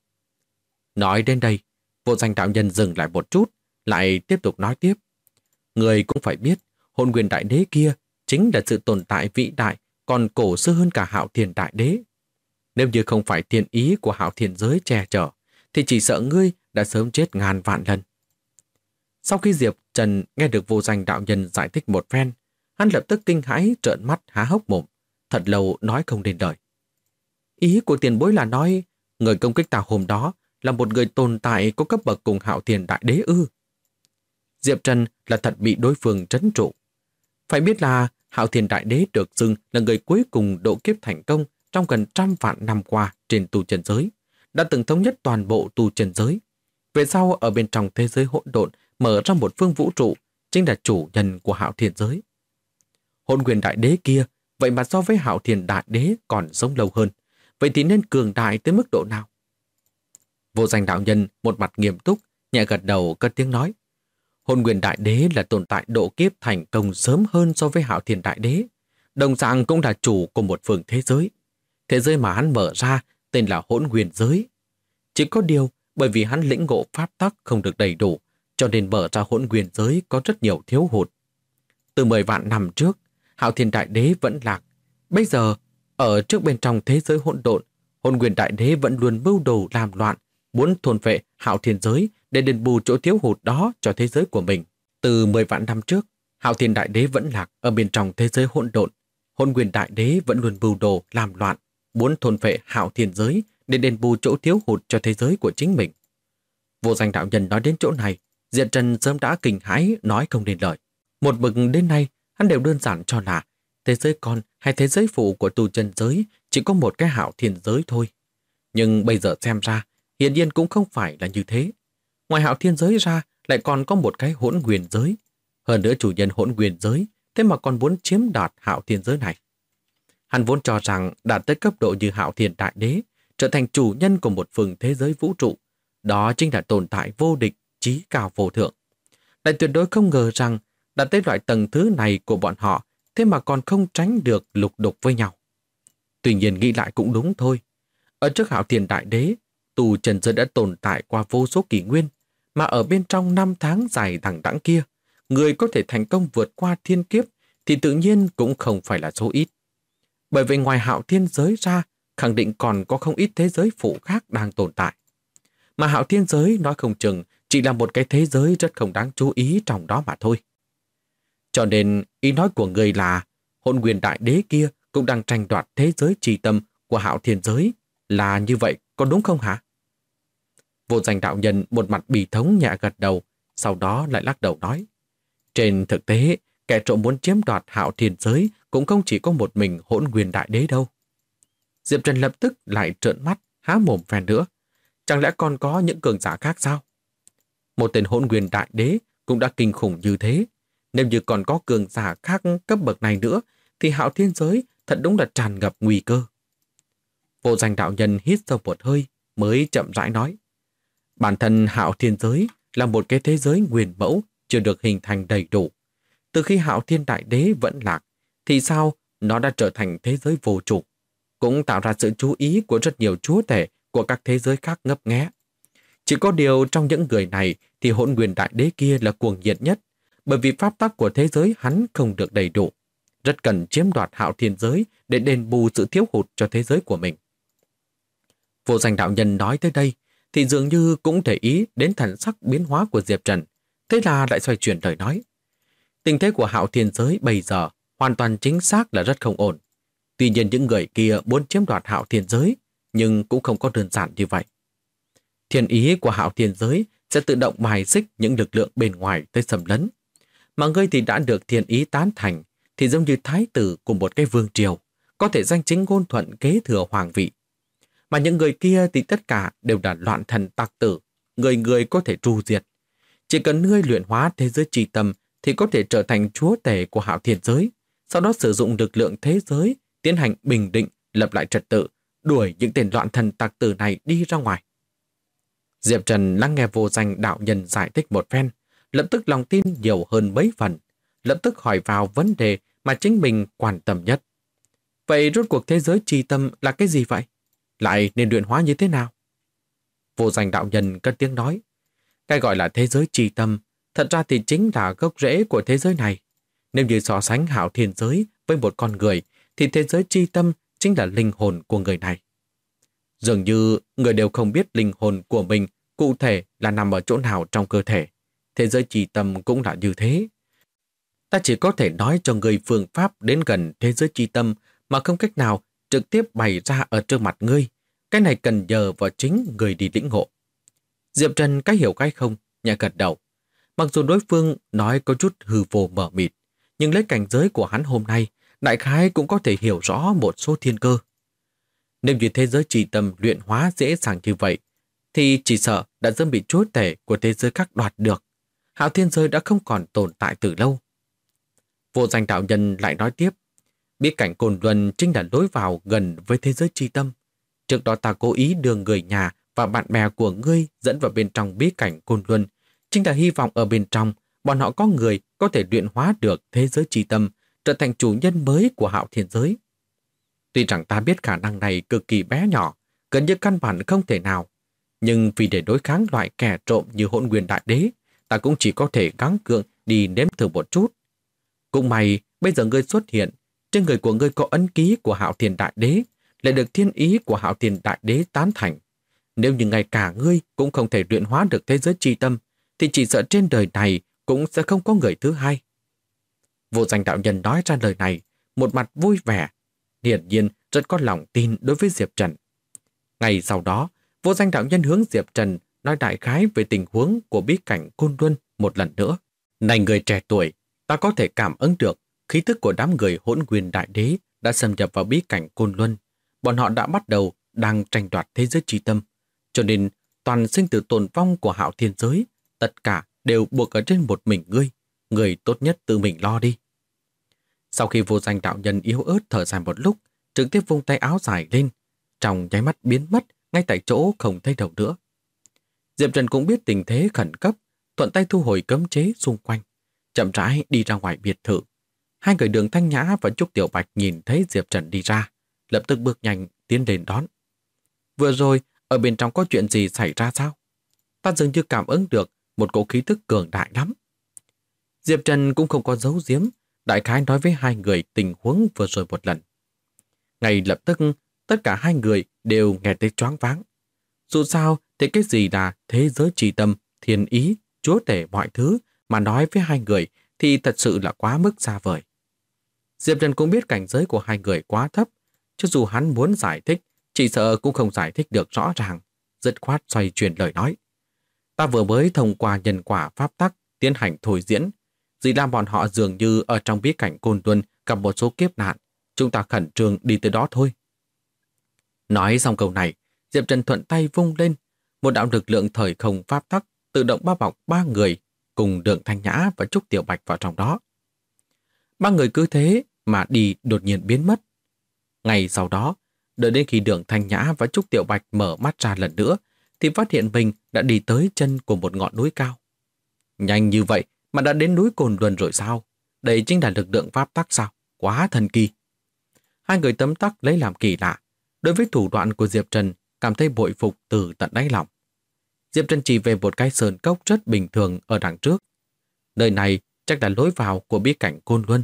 Nói đến đây, Vô Danh đạo nhân dừng lại một chút, lại tiếp tục nói tiếp: "Ngươi cũng phải biết, Hỗn Nguyên Đại Đế kia chính là sự tồn tại vĩ đại, còn cổ xưa hơn cả Hạo Thiên Đại Đế. Nếu như không phải thiên ý của Hạo Thiên giới che chở, thì chỉ sợ ngươi đã sớm chết ngàn vạn lần." Sau khi Diệp Trần nghe được Vô Danh đạo nhân giải thích một phen, hắn lập tức kinh hãi trợn mắt há hốc mồm, thật lâu nói không nên lời. "Ý của tiền bối là nói, người công kích ta hôm đó là một người tồn tại có cấp bậc cùng Hạo Thiên Đại Đế ư?" Diệp Trần là thật bị đối phương trấn trụ. Phải biết là Hạo Thiên Đại Đế được xưng là người cuối cùng độ kiếp thành công trong gần 100 vạn năm qua trên tu chân giới, đã từng thống nhất toàn bộ tu chân giới. Về sau ở bên trong thế giới hỗn độn mở ra một phương vũ trụ, chính là chủ nhân của Hạo Thiên giới. Hỗn Nguyên Đại Đế kia, vậy mà so với Hạo Thiên Đại Đế còn sống lâu hơn. Vậy thì nên cường đại tới mức độ nào? Vô Danh đạo nhân một mặt nghiêm túc, nhẹ gật đầu cất tiếng nói. Hỗn Nguyên Đại Đế là tồn tại độ kiếp thành công sớm hơn so với Hạo Thiên Đại Đế. Đồng dạng cũng là chủ của một phương thế giới. Thế giới mà hắn mở ra tên là Hỗn Nguyên giới. Chỉ có điều bởi vì hắn lĩnh ngộ pháp tắc không được đầy đủ, cho nên mở ra Hỗn Nguyên giới có rất nhiều thiếu hụt. Từ 10 vạn năm trước, Hạo Thiên Đại Đế vẫn lạc. Bây giờ, ở trước bên trong thế giới hỗn độn, Hỗn Nguyên Đại Đế vẫn luôn mưu đồ làm loạn, muốn thôn phệ Hạo Thiên giới để đền bù chỗ thiếu hụt đó cho thế giới của mình. Từ 10 vạn năm trước, Hạo Thiên Đại Đế vẫn lạc ở bên trong thế giới hỗn độn. Hỗn Nguyên Đại Đế vẫn luôn mưu đồ làm loạn, muốn thôn phệ Hạo Thiên giới để đền bù chỗ thiếu hụt cho thế giới của chính mình. Vô Danh đạo nhân nói đến chỗ này, Diệp Trần sớm đã kinh hãi nói không nên lời. Một bậc đến nay, hắn đều đơn giản cho là thế giới con hay thế giới phụ của tu chân giới chỉ có một cái Hạo Thiên giới thôi. Nhưng bây giờ xem ra, hiển nhiên cũng không phải là như thế. Ngoài Hạo Thiên giới ra, lại còn có một cái Hỗn Nguyên giới. Hơn nữa chủ nhân Hỗn Nguyên giới, thế mà còn muốn chiếm đoạt Hạo Thiên giới này. Hắn vốn cho rằng đạt tới cấp độ như Hạo Thiên Đại Đế, trở thành chủ nhân của một phương thế giới vũ trụ. Đó chính là tồn tại vô địch, chí cao vô thượng. Lại tuyệt đối không ngờ rằng đạt tới loại tầng thứ này của bọn họ, thế mà còn không tránh được lục đục với nhau. Tuy nhiên nghĩ lại cũng đúng thôi. Ở trước Hạo Thiên Đại Đế, tu chân giới đã tồn tại qua vô số kỷ nguyên, mà ở bên trong 5 tháng dài đằng đẵng kia, người có thể thành công vượt qua thiên kiếp thì tự nhiên cũng không phải là số ít. Bởi vì ngoài Hạo Thiên giới ra, khẳng định còn có không ít thế giới phụ khác đang tồn tại. Mà Hạo Thiên giới nói không chừng chỉ là một cái thế giới rất không đáng chú ý trong đó mà thôi. Cho nên ý nói của người là Hỗn Nguyên Đại Đế kia cũng đang tranh đoạt thế giới trì tâm của Hạo Thiên giới, là như vậy có đúng không hả? Vô Danh đạo nhân một mặt bì thống nhẹ gật đầu, sau đó lại lắc đầu nói. Trên thực tế, kẻ trộm muốn chiếm đoạt Hạo Thiên giới cũng không chỉ có một mình Hỗn Nguyên Đại Đế đâu. Diệp Trần lập tức lại trợn mắt, há mồm phèn nữa. Chẳng lẽ còn có những cường giả khác sao? Một tên Hỗn Nguyên Đại Đế cũng đã kinh khủng như thế. Nếu như còn có cường giả khác cấp bậc này nữa, thì Hạo Thiên giới thật đúng là tràn ngập nguy cơ. Vô Danh đạo nhân hít sâu một hơi, mới chậm rãi nói. Bản thân Hạo Thiên giới là một cái thế giới nguyên mẫu chưa được hình thành đầy đủ. Từ khi Hạo Thiên Đại Đế vẫn lạc, thì sao nó đã trở thành thế giới vô chủ, cũng tạo ra sự chú ý của rất nhiều chúa tể của các thế giới khác ngấp nghé. Chỉ có điều trong những người này thì Hỗn Nguyên Đại Đế kia là cuồng nhiệt nhất, bởi vì pháp tắc của thế giới hắn không được đầy đủ, rất cần chiếm đoạt Hạo Thiên giới để đền bù sự thiếu hụt cho thế giới của mình. Vô Danh đạo nhân nói tới đây thì dường như cũng để ý đến thần sắc biến hóa của Diệp Trần, thế là lại xoay chuyển lời nói. Tình thế của Hạo Thiên giới bây giờ hoàn toàn chính xác là rất không ổn. Tuy nhiên những người kia muốn chiếm đoạt Hạo Thiên giới, nhưng cũng không có đơn giản như vậy. Thiên ý của Hạo Thiên giới sẽ tự động bài xích những lực lượng bên ngoài tới xâm lấn. Mà ngươi thì đã được thiên ý tán thành, thì giống như thái tử của một cái vương triều, có thể danh chính ngôn thuận kế thừa hoàng vị. Mà những người kia thì tất cả đều là loạn thần tặc tử, người người có thể tru diệt. Chỉ cần ngươi luyện hóa thế giới trì tâm thì có thể trở thành chúa tể của Hạo Thiên giới, sau đó sử dụng lực lượng thế giới tiến hành bình định, lập lại trật tự, đuổi những tên loạn thần tặc tử này đi ra ngoài. Diệp Trần lắng nghe Vô Danh đạo nhân giải thích một phen, lập tức lòng tin nhiều hơn mấy phần, lập tức hỏi vào vấn đề mà chính mình quan tâm nhất. Vậy rốt cuộc thế giới trì tâm là cái gì vậy? Lại nên luyện hóa như thế nào? Vô Danh đạo nhân cất tiếng nói, cái gọi là thế giới trì tâm thật ra thì chính là gốc rễ của thế giới này. Nếu như so sánh Hạo Thiên giới với một con người, thì thế giới trì tâm chính là linh hồn của người này. Dường như người đều không biết linh hồn của mình cụ thể là nằm ở chỗ nào trong cơ thể. Thế giới trì tâm cũng là như thế. Ta chỉ có thể nói cho người phương pháp đến gần thế giới trì tâm mà không cách nào trực tiếp bày ra ở trước mặt ngươi. Cái này cần nhờ vào chính người đi lĩnh ngộ. Diệp Trần cái hiểu cái không, nhẹ gật đầu. Mặc dù đối phương nói có chút hư vô mờ mịt, nhưng lấy cảnh giới của hắn hôm nay, đại khái cũng có thể hiểu rõ một số thiên cơ. Nếu như thế giới trì tâm luyện hóa dễ dàng như vậy, thì chỉ sợ đã dưng bị chúa tể của thế giới khác đoạt được. Hạo Thiên Giới đã không còn tồn tại từ lâu. Vô Danh đạo nhân lại nói tiếp, bí cảnh Côn Luân chính là lối vào gần với thế giới chi tâm. Trước đó ta cố ý đưa người nhà và bạn bè của ngươi dẫn vào bên trong bí cảnh Côn Luân, chính là hy vọng ở bên trong bọn họ có người có thể luyện hóa được thế giới chi tâm, trở thành chủ nhân mới của Hạo Thiên Giới. Tuy rằng ta biết khả năng này cực kỳ bé nhỏ, gần như căn bản không thể nào, nhưng vì để đối kháng loại kẻ trộm như Hỗn Nguyên Đại Đế, ta cũng chỉ có thể gắng gượng đi nếm thử một chút. Cũng may, bây giờ ngươi xuất hiện, trên người của ngươi có ấn ký của Hạo Thiên Đại Đế, lại được thiên ý của Hạo Thiên Đại Đế tán thành. Nếu như ngay cả ngươi cũng không thể luyện hóa được thế giới chi tâm, thì chỉ sợ trên đời này cũng sẽ không có người thứ hai. Vô Danh đạo nhân nói ra lời này, một mặt vui vẻ, hiển nhiên rất có lòng tin đối với Diệp Trần. Ngày sau đó, Vô Danh đạo nhân hướng Diệp Trần nói đại khái về tình huống của bí cảnh Côn Luân một lần nữa. Này người trẻ tuổi, ta có thể cảm ứng được khí tức của đám người Hỗn Nguyên Đại Đế đã xâm nhập vào bí cảnh Côn Luân. Bọn họ đã bắt đầu đang tranh đoạt thế giới chi tâm, cho nên toàn sinh tử tồn vong của Hạo Thiên Giới, tất cả đều buộc ở trên một mình ngươi. Người tốt nhất tự mình lo đi. Sau khi Vô Danh đạo nhân yếu ớt thở dài một lúc, trực tiếp vung tay áo dài lên, trong nháy mắt biến mất ngay tại chỗ không thấy đâu nữa. Diệp Trần cũng biết tình thế khẩn cấp, thuận tay thu hồi cấm chế xung quanh, chậm rãi đi ra ngoài biệt thự. Hai người Đường Thanh Nhã và Trúc Tiểu Bạch nhìn thấy Diệp Trần đi ra, lập tức bước nhanh tiến đến đón. Vừa rồi, ở bên trong có chuyện gì xảy ra sao? Ta dường như cảm ứng được một cỗ khí tức cường đại lắm. Diệp Trần cũng không có giấu giếm, đại khái nói với hai người tình huống vừa rồi một lần. Ngay lập tức, tất cả hai người đều nghe thấy choáng váng. Dù sao thì cái gì là thế giới chi tâm, thiên ý, chúa tể mọi thứ mà nói với hai người thì thật sự là quá mức xa vời. Diệp Trần cũng biết cảnh giới của hai người quá thấp, cho dù hắn muốn giải thích, chỉ sợ cũng không giải thích được rõ ràng, dứt khoát xoay chuyển lời nói. Ta vừa mới thông qua nhân quả pháp tắc tiến hành thôi diễn, dĩ làm bọn họ dường như ở trong bí cảnh Côn Luân gặp một số kiếp nạn, chúng ta khẩn trương đi tới đó thôi. Nói xong câu này, Diệp Trần thuận tay vung lên, một đạo lực lượng thời không pháp tắc tự động bao bọc ba người cùng Đường Thanh Nhã và Trúc Tiểu Bạch vào trong đó. Ba người cứ thế mà đi đột nhiên biến mất. Ngày sau đó, đợi đến khi Đường Thanh Nhã và Trúc Tiểu Bạch mở mắt ra lần nữa, thì phát hiện mình đã đi tới chân của một ngọn núi cao. Nhanh như vậy mà đã đến núi Côn Luân rồi sao? Đây chính là lực lượng pháp tắc sao? Quá thần kỳ. Hai người tấm tắc lấy làm kỳ lạ. Đối với thủ đoạn của Diệp Trần, cảm thấy bội phục từ tận đáy lòng. Diệp Trần chỉ về một cái sơn cốc rất bình thường ở đằng trước. Nơi này chắc là lối vào của bí cảnh Côn Luân.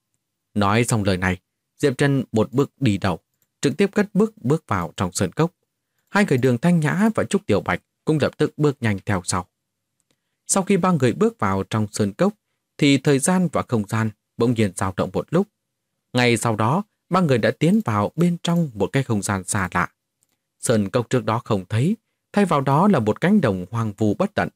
Nói xong lời này, Diệp Trần một bước đi đầu, trực tiếp cất bước vào trong sơn cốc. Hai người Đường Thanh Nhã và Trúc Tiểu Bạch cũng lập tức bước nhanh theo sau. Sau khi ba người bước vào trong sơn cốc, thì thời gian và không gian bỗng nhiên dao động một lúc. Ngay sau đó, ba người đã tiến vào bên trong một cái không gian xa lạ. Sơn cốc trước đó không thấy, thay vào đó là một cánh đồng hoang vu bất tận.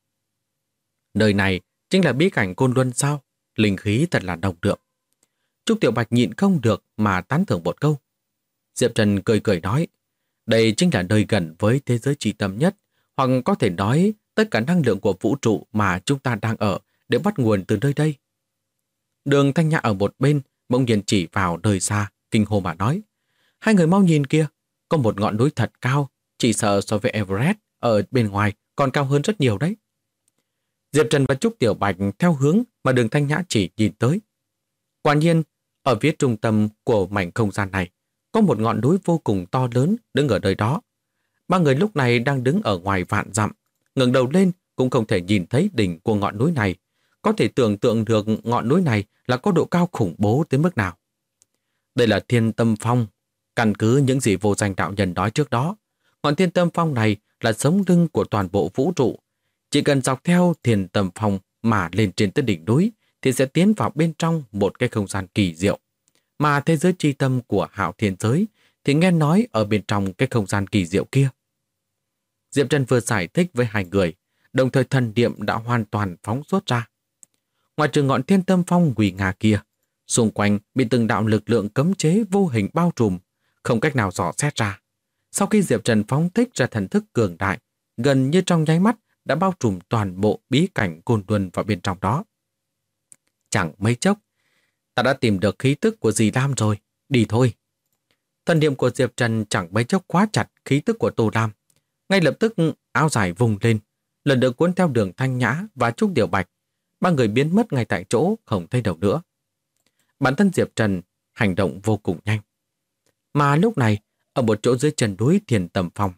Nơi này chính là bí cảnh Côn Luân sao? Linh khí thật là nồng đượm. Trúc Tiểu Bạch nhịn không được mà tán thưởng một câu. Diệp Trần cười cười nói, đây chính là nơi gần với thế giới chi tâm nhất, hoặc có thể nói tất cả năng lượng của vũ trụ mà chúng ta đang ở đều bắt nguồn từ nơi đây. Đường Thanh Nhã ở một bên bỗng nhiên chỉ vào nơi xa, kinh hô mà nói, hai người mau nhìn kia, có một ngọn núi thật cao, chỉ sợ so với Everest ở bên ngoài còn cao hơn rất nhiều đấy. Diệp Trần và Trúc Tiểu Bạch theo hướng mà Đường Thanh Nhã chỉ nhìn tới. Quả nhiên, ở phía trung tâm của mảnh không gian này, có một ngọn núi vô cùng to lớn đứng ở nơi đó. Ba người lúc này đang đứng ở ngoài vạn dặm, ngẩng đầu lên cũng không thể nhìn thấy đỉnh của ngọn núi này. Có thể tưởng tượng được ngọn núi này là có độ cao khủng bố tới mức nào. Đây là Thiên Tâm Phong. Căn cứ những gì Vô Danh đạo nhân nói trước đó, ngọn Thiên Tâm Phong này là sống lưng của toàn bộ vũ trụ. Chỉ cần dọc theo Thiên Tâm Phong mà lên trên tới đỉnh núi thì sẽ tiến vào bên trong một cái không gian kỳ diệu. Mà thế giới chi tâm của Hạo Thiên Giới thì nghe nói ở bên trong cái không gian kỳ diệu kia. Diệp Trần vừa giải thích với hai người, đồng thời thần niệm đã hoàn toàn phóng xuất ra. Ngoài trừ ngọn Thiên Tâm Phong nguy nga kia, xung quanh bị từng đạo lực lượng cấm chế vô hình bao trùm, không cách nào dò xét ra. Sau khi Diệp Trần phóng thích ra thần thức cường đại, gần như trong nháy mắt đã bao trùm toàn bộ bí cảnh Côn Luân vào bên trong đó. Chẳng mấy chốc, ta đã tìm được khí tức của dì Lam rồi, đi thôi. Thần niệm của Diệp Trần chẳng mấy chốc khóa chặt khí tức của Tô Lam. Ngay lập tức áo dài vùng lên, lần được cuốn theo Đường Thanh Nhã và Trúc Điều Bạch. Ba người biến mất ngay tại chỗ, không thấy đâu nữa. Bản thân Diệp Trần hành động vô cùng nhanh. Mà lúc này, ở một chỗ dưới chân núi Thiền Tầm Phong,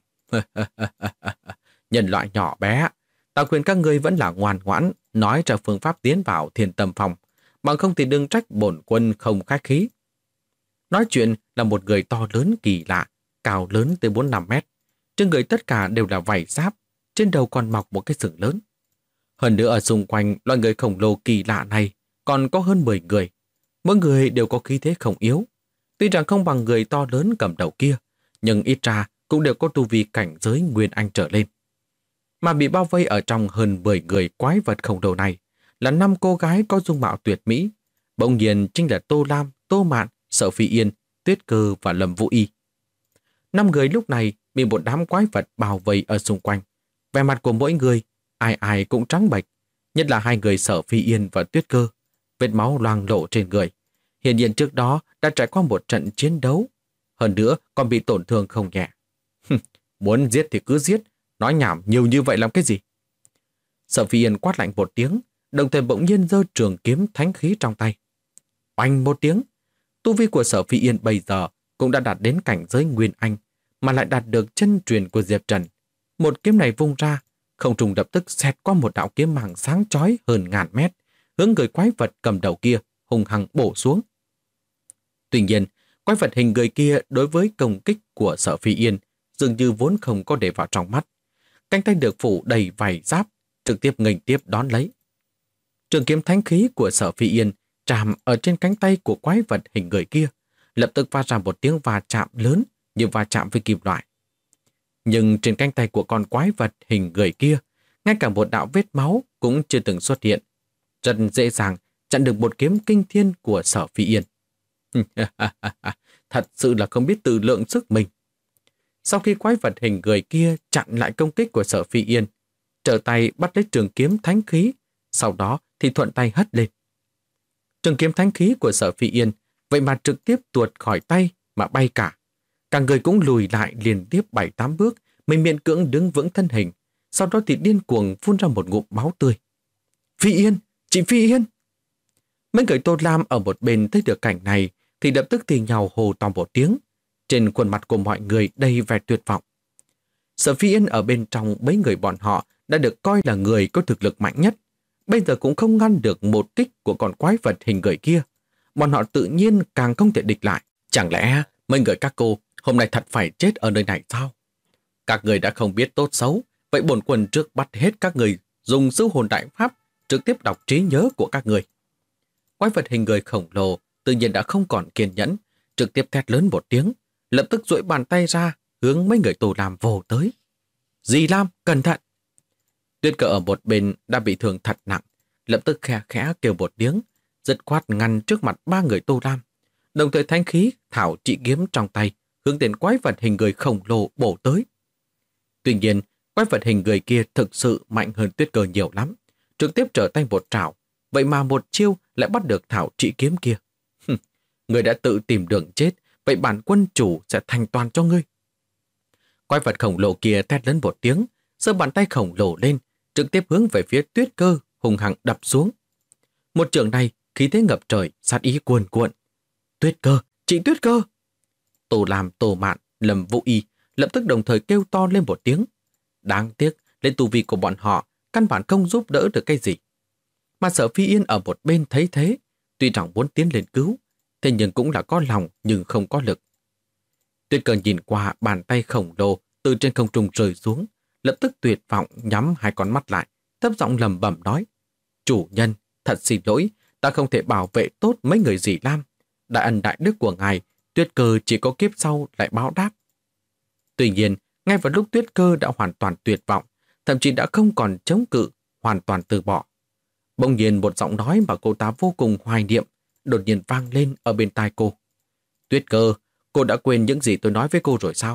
nhân loại nhỏ bé, ta khuyên các ngươi vẫn là ngoan ngoãn nói ra phương pháp tiến vào Thiền Tầm Phong, bằng không thì đừng trách bổn quân không khách khí. Nói chuyện là một người to lớn kỳ lạ, cao lớn tới 4-5 mét. Trên người tất cả đều là vảy giáp, trên đầu còn mọc một cái sừng lớn. Hơn nữa ở xung quanh loài người khổng lồ kỳ lạ này còn có hơn 10 người. Mỗi người đều có khí thế không yếu. Tuy rằng không bằng người to lớn cầm đầu kia, nhưng ít ra cũng đều có tu vi cảnh giới Nguyên Anh trở lên. Mà bị bao vây ở trong hơn 10 người quái vật khổng lồ này là 5 cô gái có dung mạo tuyệt mỹ. Bỗng nhiên chính là Tô Lam, Tô Mạn, Sở Phi Yên, Tuyết Cơ và Lâm Vũ Y. 5 người lúc này bị một đám quái vật bao vây ở xung quanh. Vẻ mặt của mỗi người, ai ai cũng trắng bệch, nhất là 2 người Sở Phi Yên và Tuyết Cơ. Vết máu loang lổ trên người. Hiển nhiên trước đó đã trải qua một trận chiến đấu. Hơn nữa còn bị tổn thương không nhẹ. Muốn giết thì cứ giết, nói nhảm nhiều như vậy làm cái gì? Sở Phi Yên quát lạnh một tiếng, đồng thời bỗng nhiên giơ trường kiếm thánh khí trong tay. Oanh một tiếng, tu vi của Sở Phi Yên bây giờ cũng đã đạt đến cảnh giới Nguyên Anh, mà lại đạt được chân truyền của Diệp Trần. Một kiếm này vung ra, không trùng lập tức xẹt qua một đạo kiếm màng sáng chói hơn ngàn mét, hướng người quái vật cầm đầu kia hung hăng bổ xuống. Tuy nhiên, quái vật hình người kia đối với công kích của Sở Phi Yên dường như vốn không có để vào trong mắt. Cánh tay được phủ đầy vảy giáp, trực tiếp nghênh tiếp đón lấy. Trường kiếm thánh khí của Sở Phi Yên chạm ở trên cánh tay của quái vật hình người kia, lập tức phát ra một tiếng va chạm lớn như va chạm với kim loại. Nhưng trên cánh tay của con quái vật hình người kia, ngay cả một đạo vết máu cũng chưa từng xuất hiện. Rất dễ dàng chặn được một kiếm kinh thiên của Sở Phi Yên. Thật sự là không biết tự lượng sức mình. Sau khi quái vật hình người kia chặn lại công kích của Sở Phi Yên, trở tay bắt lấy trường kiếm thánh khí, sau đó thì thuận tay hất lên. Trường kiếm thánh khí của Sở Phi Yên vậy mà trực tiếp tuột khỏi tay mà bay cả. Cả người cũng lùi lại liên tiếp 7-8 bước, mới miễn cưỡng đứng vững thân hình, sau đó thì điên cuồng phun ra một ngụm máu tươi. Phi Yên! Chị Phi Yên! Mấy người Tô Lam ở một bên thấy được cảnh này thì lập tức thì nhào hồ to một tiếng. Trên khuôn mặt của mọi người đầy vẻ tuyệt vọng. Sở Phi Yên ở bên trong mấy người bọn họ đã được coi là người có thực lực mạnh nhất. Bây giờ cũng không ngăn được một kích của con quái vật hình người kia. Bọn họ tự nhiên càng không thể địch lại. Chẳng lẽ mấy người các cô hôm nay thật phải chết ở nơi này sao? Các người đã không biết tốt xấu, vậy bổn quân trước bắt hết các người dùng sư hồn đại pháp trực tiếp đọc trí nhớ của các người. Quái vật hình người khổng lồ tự nhiên đã không còn kiên nhẫn, trực tiếp thét lớn một tiếng, lập tức duỗi bàn tay ra hướng mấy người Tô Lam vồ tới. Dì Lam, cẩn thận! Tuyết Cơ ở một bên đã bị thương thật nặng, lập tức khe khẽ kêu một tiếng, dứt khoát ngăn trước mặt 3 người Tô Lam, đồng thời thánh khí thảo trị kiếm trong tay hướng đến quái vật hình người khổng lồ bổ tới. Tuy nhiên, quái vật hình người kia thực sự mạnh hơn Tuyết Cơ nhiều lắm, trực tiếp trở thành một trảo, vậy mà một chiêu lại bắt được thảo trị kiếm kia. Người đã tự tìm đường chết, vậy bản quân chủ sẽ thành toàn cho ngươi. Quái vật khổng lồ kia thét lớn một tiếng, giơ bàn tay khổng lồ lên, trực tiếp hướng về phía Tuyết Cơ, hùng hăng đập xuống. Một trường này, khí thế ngập trời, sát ý cuồn cuộn. Tuyết Cơ, chị Tuyết Cơ! Tô Lam, Tô Mạn, Lâm Vũ Y lập tức đồng thời kêu to lên một tiếng. Đáng tiếc, lên tu vi của bọn họ, căn bản không giúp đỡ được cái gì. Mà Sở Phi Yên ở một bên thấy thế, tuy rằng muốn tiến lên cứu, thế nhưng cũng là có lòng nhưng không có lực. Tuyết Cơ nhìn qua bàn tay khổng lồ từ trên không trung rơi xuống, lập tức tuyệt vọng nhắm 2 con mắt lại, thấp giọng lẩm bẩm nói: Chủ nhân, thật xin lỗi, ta không thể bảo vệ tốt mấy người dì Lam. Đại ân đại đức của ngài, Tuyết Cơ chỉ có kiếp sau lại báo đáp. Tuy nhiên, ngay vào lúc Tuyết Cơ đã hoàn toàn tuyệt vọng, thậm chí đã không còn chống cự, hoàn toàn từ bỏ, bỗng nhiên một giọng nói mà cô ta vô cùng hoài niệm đột nhiên vang lên ở bên tai cô. Tuyết Cơ, cô đã quên những gì tôi nói với cô rồi sao?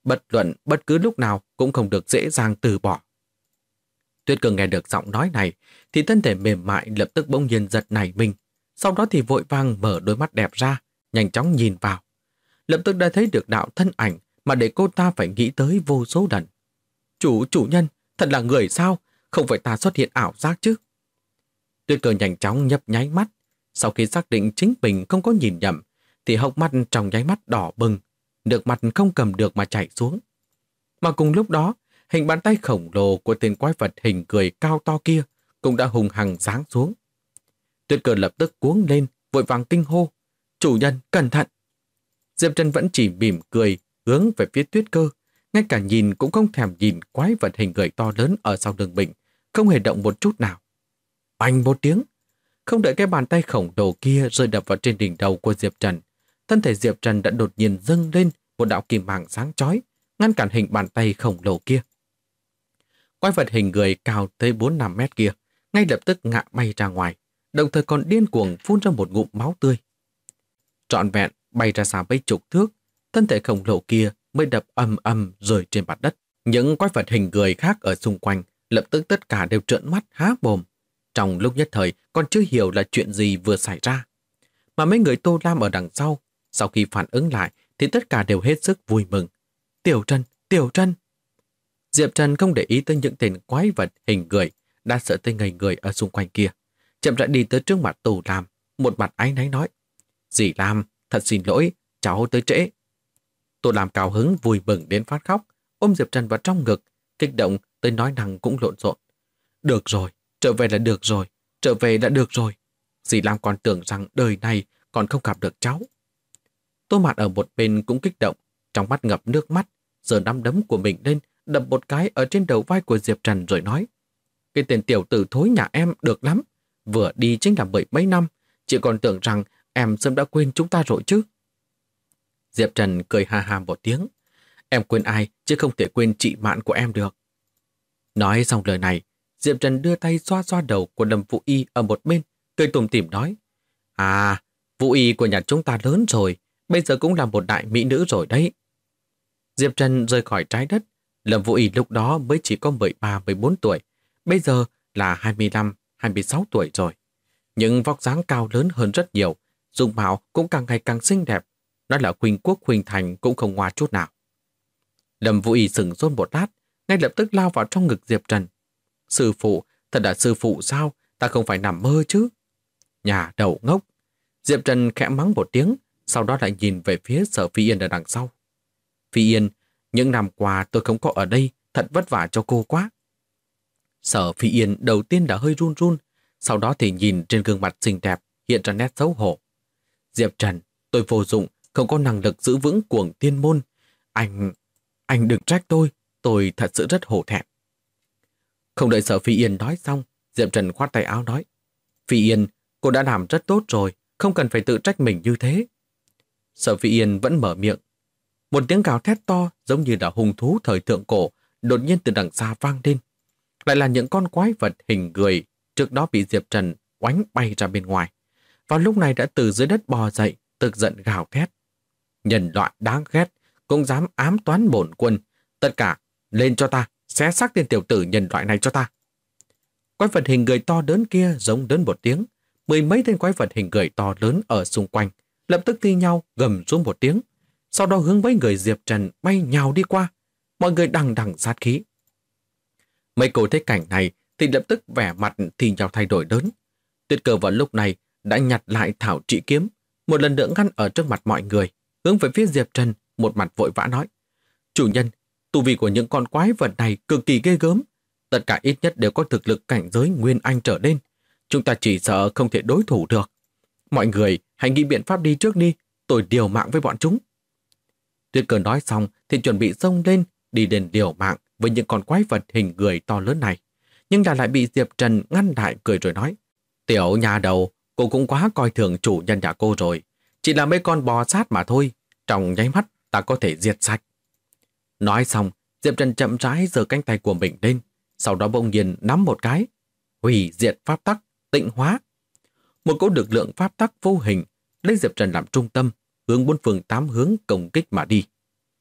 bất luận bất cứ lúc nào cũng không được dễ dàng từ bỏ. Tuyết Cơ nghe được giọng nói này thì thân thể mềm mại lập tức bỗng nhiên giật nảy mình, sau đó thì vội vàng mở đôi mắt đẹp ra, nhanh chóng nhìn vào. Lập tức đã thấy được đạo thân ảnh mà để cô ta phải nghĩ tới vô số lần. Chủ nhân, thật là người sao? Không phải ta xuất hiện ảo giác chứ? Tuyết Cơ nhanh chóng nhấp nháy mắt. Sau khi xác định chính mình không có nhìn nhầm, thì hốc mắt trong nháy mắt đỏ bừng, nước mắt không cầm được mà chảy xuống. Mà cùng lúc đó, hình bàn tay khổng lồ của tên quái vật hình người cao to kia cũng đã hùng hằng giáng xuống. Tuyết Cơ lập tức cuống lên, vội vàng kinh hô. Chủ nhân, cẩn thận! Diệp Trần vẫn chỉ mỉm cười, hướng về phía Tuyết Cơ, ngay cả nhìn cũng không thèm nhìn quái vật hình người to lớn ở sau lưng mình, không hề động một chút nào. Oanh một tiếng, không đợi cái bàn tay khổng lồ kia rơi đập vào trên đỉnh đầu của Diệp Trần, thân thể Diệp Trần đã đột nhiên dâng lên một đạo kim mang sáng chói, ngăn cản hình bàn tay khổng lồ kia. Quái vật hình người cao tới 4-5 mét kia ngay lập tức ngã bay ra ngoài, đồng thời còn điên cuồng phun ra một ngụm máu tươi. Trọn vẹn bay ra xa mấy chục thước, thân thể khổng lồ kia mới đập ầm ầm rơi trên mặt đất. Những quái vật hình người khác ở xung quanh lập tức tất cả đều trợn mắt há mồm. Trong lúc nhất thời còn chưa hiểu là chuyện gì vừa xảy ra. Mà mấy người Tô Lam ở đằng sau khi phản ứng lại thì tất cả đều hết sức vui mừng. Tiểu Trần, Tiểu Trần! Diệp Trần không để ý tới những tên quái vật hình người đã sợ tới ngây người ở xung quanh kia. Chậm rãi đi tới trước mặt Tô Lam, một mặt áy náy nói. Dì Lam, thật xin lỗi, cháu tới trễ. Tô Lam cao hứng vui mừng đến phát khóc, ôm Diệp Trần vào trong ngực, kích động tới nói năng cũng lộn xộn. Được rồi, trở về là được rồi, trở về đã được rồi. Dì Lam còn tưởng rằng đời này còn không gặp được cháu. Tô Mạt ở một bên cũng kích động, trong mắt ngập nước mắt, giơ nắm đấm của mình lên, đập một cái ở trên đầu vai của Diệp Trần rồi nói. Cái tên tiểu tử thối nhà em được lắm, vừa đi chính là 10 mấy năm, chị còn tưởng rằng em sớm đã quên chúng ta rồi chứ. Diệp Trần cười ha ha một tiếng. Em quên ai chứ không thể quên chị Mạn của em được. Nói xong lời này, Diệp Trần đưa tay xoa xoa đầu của Lâm Vũ Y ở một bên, cười tủm tỉm nói. À, Vũ Y của nhà chúng ta lớn rồi, bây giờ cũng là một đại mỹ nữ rồi đấy. Diệp Trần rời khỏi trái đất, Lâm Vũ Y lúc đó mới chỉ có 13-14 tuổi, bây giờ là 25-26 tuổi rồi. Nhưng vóc dáng cao lớn hơn rất nhiều, dung mạo cũng càng ngày càng xinh đẹp, nói là khuynh quốc khuynh thành cũng không ngoa chút nào. Lâm Vũ Y sững sốt một lát, ngay lập tức lao vào trong ngực Diệp Trần. Sư phụ, thật là sư phụ sao? Ta không phải nằm mơ chứ? Nhà đầu ngốc. Diệp Trần khẽ mắng một tiếng, sau đó lại nhìn về phía Sở Phi Yên ở đằng sau. Phi Yên, những năm qua tôi không có ở đây, thật vất vả cho cô quá. Sở Phi Yên đầu tiên đã hơi run run, sau đó thì nhìn trên gương mặt xinh đẹp hiện ra nét xấu hổ. Diệp Trần, tôi vô dụng, không có năng lực giữ vững cuồng tiên môn. Anh đừng trách tôi thật sự rất hổ thẹn. Không đợi Sở Phi Yên nói xong, Diệp Trần khoát tay áo nói. Phi Yên, cô đã làm rất tốt rồi, không cần phải tự trách mình như thế. Sở Phi Yên vẫn mở miệng. Một tiếng gào thét to giống như là hung thú thời thượng cổ đột nhiên từ đằng xa vang lên. Lại là những con quái vật hình người trước đó bị Diệp Trần oánh bay ra bên ngoài. Vào lúc này đã từ dưới đất bò dậy, tức giận gào thét. Nhân loại đáng ghét, cũng dám ám toán bổn quân. Tất cả, lên cho ta, xé xác tên tiểu tử nhân loại này cho ta. Quái vật hình người to lớn kia giống lớn một tiếng. Mười mấy tên quái vật hình người to lớn ở xung quanh lập tức thi nhau gầm xuống một tiếng. Sau đó hướng với người Diệp Trần bay nhào đi qua. Mọi người đằng đằng sát khí. Mấy cô thấy cảnh này thì lập tức vẻ mặt thì nhau thay đổi lớn. Tuyết Cơ vào lúc này đã nhặt lại thảo trị kiếm, một lần nữa ngăn ở trước mặt mọi người, hướng về phía Diệp Trần, một mặt vội vã nói. Chủ nhân, tu vi của những con quái vật này cực kỳ ghê gớm. Tất cả ít nhất đều có thực lực cảnh giới Nguyên Anh trở lên. Chúng ta chỉ sợ không thể đối thủ được. Mọi người hãy nghĩ biện pháp đi trước đi, tôi điều mạng với bọn chúng. Tuyết Cơ nói xong thì chuẩn bị xông lên, đi đến điều mạng với những con quái vật hình người to lớn này. Nhưng lại bị Diệp Trần ngăn lại cười rồi nói. Tiểu nhà đầu, cô cũng quá coi thường chủ nhân nhà cô rồi. Chỉ là mấy con bò sát mà thôi. Trong nháy mắt ta có thể diệt sạch. Nói xong, Diệp Trần chậm rãi giơ cánh tay của mình lên. Sau đó bỗng nhiên nắm một cái. Hủy diệt pháp tắc, tịnh hóa. Một cỗ lực lượng pháp tắc vô hình lấy Diệp Trần làm trung tâm, hướng bốn phương tám hướng công kích mà đi.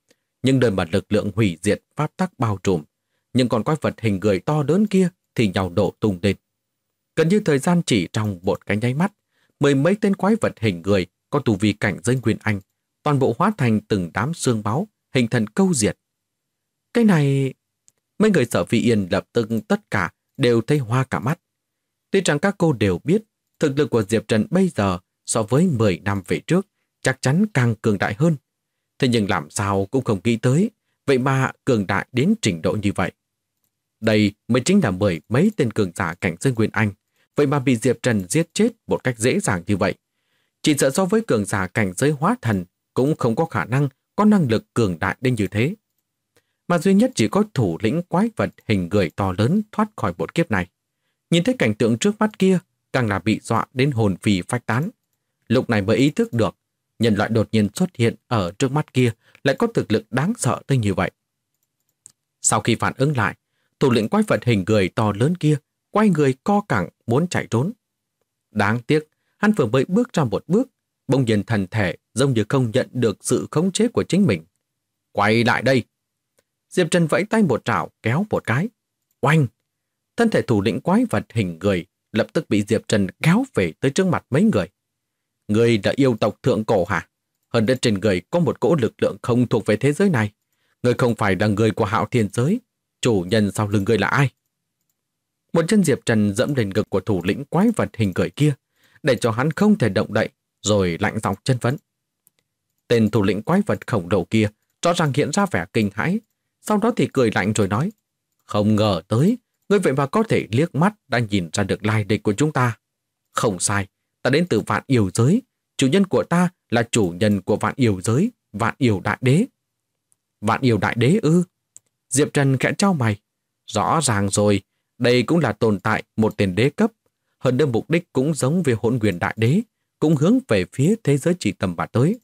những nơi mà lực lượng hủy diệt pháp tắc bao trùm, những con quái vật hình người to lớn kia thì nhào đổ tung lên. Gần như thời gian chỉ trong một cái nháy mắt, mười mấy tên quái vật hình người có tu vi cảnh giới Nguyên Anh, toàn bộ hóa thành từng đám xương máu, hình thành câu diệt. Cái này... Mấy người Sở Phi Yên lập tức tất cả đều thấy hoa cả mắt. Tuy rằng các cô đều biết thực lực của Diệp Trần bây giờ so với 10 năm về trước chắc chắn càng cường đại hơn. Thế nhưng làm sao cũng không nghĩ tới, vậy mà cường đại đến trình độ như vậy. Đây mới chính là mười mấy tên cường giả cảnh giới Nguyên Anh, vậy mà bị Diệp Trần giết chết một cách dễ dàng như vậy. Chỉ sợ so với cường giả cảnh giới hóa thần cũng không có khả năng có năng lực cường đại đến như thế. Mà duy nhất chỉ có thủ lĩnh quái vật hình người to lớn thoát khỏi một kiếp này. Nhìn thấy cảnh tượng trước mắt kia, càng là bị dọa đến hồn phì phách tán. Lúc này mới ý thức được, nhân loại đột nhiên xuất hiện ở trước mắt kia lại có thực lực đáng sợ tới như vậy. Sau khi phản ứng lại, thủ lĩnh quái vật hình người to lớn kia quay người co cẳng muốn chạy trốn. Đáng tiếc, hắn vừa mới bước ra một bước, bỗng nhiên thần thể giống như không nhận được sự khống chế của chính mình. Quay lại đây! Diệp Trần vẫy tay một trảo kéo một cái. Oanh! Thân thể thủ lĩnh quái vật hình người lập tức bị Diệp Trần kéo về tới trước mặt mấy người. Người đã yêu tộc thượng cổ hả? Hơn nữa trên người có một cỗ lực lượng không thuộc về thế giới này. Người không phải là người của Hạo Thiên giới. Chủ nhân sau lưng người là ai? Một chân Diệp Trần dẫm lên ngực của thủ lĩnh quái vật hình người kia, để cho hắn không thể động đậy, rồi lạnh giọng chân vấn. Tên thủ lĩnh quái vật khổng lồ kia rõ ràng hiện ra vẻ kinh hãi, sau đó thì cười lạnh rồi nói, không ngờ tới, ngươi vậy mà có thể liếc mắt đã nhìn ra được lai lịch của chúng ta. Không sai, ta đến từ Vạn Yêu giới, chủ nhân của ta là chủ nhân của Vạn Yêu giới, Vạn Yêu Đại Đế. Vạn Yêu Đại Đế ư? Diệp Trần khẽ chau mày. Rõ ràng rồi, đây cũng là tồn tại một tên đế cấp, hơn nữa mục đích cũng giống với Hỗn Nguyên Đại Đế, cũng hướng về phía thế giới chỉ tầm mà tới.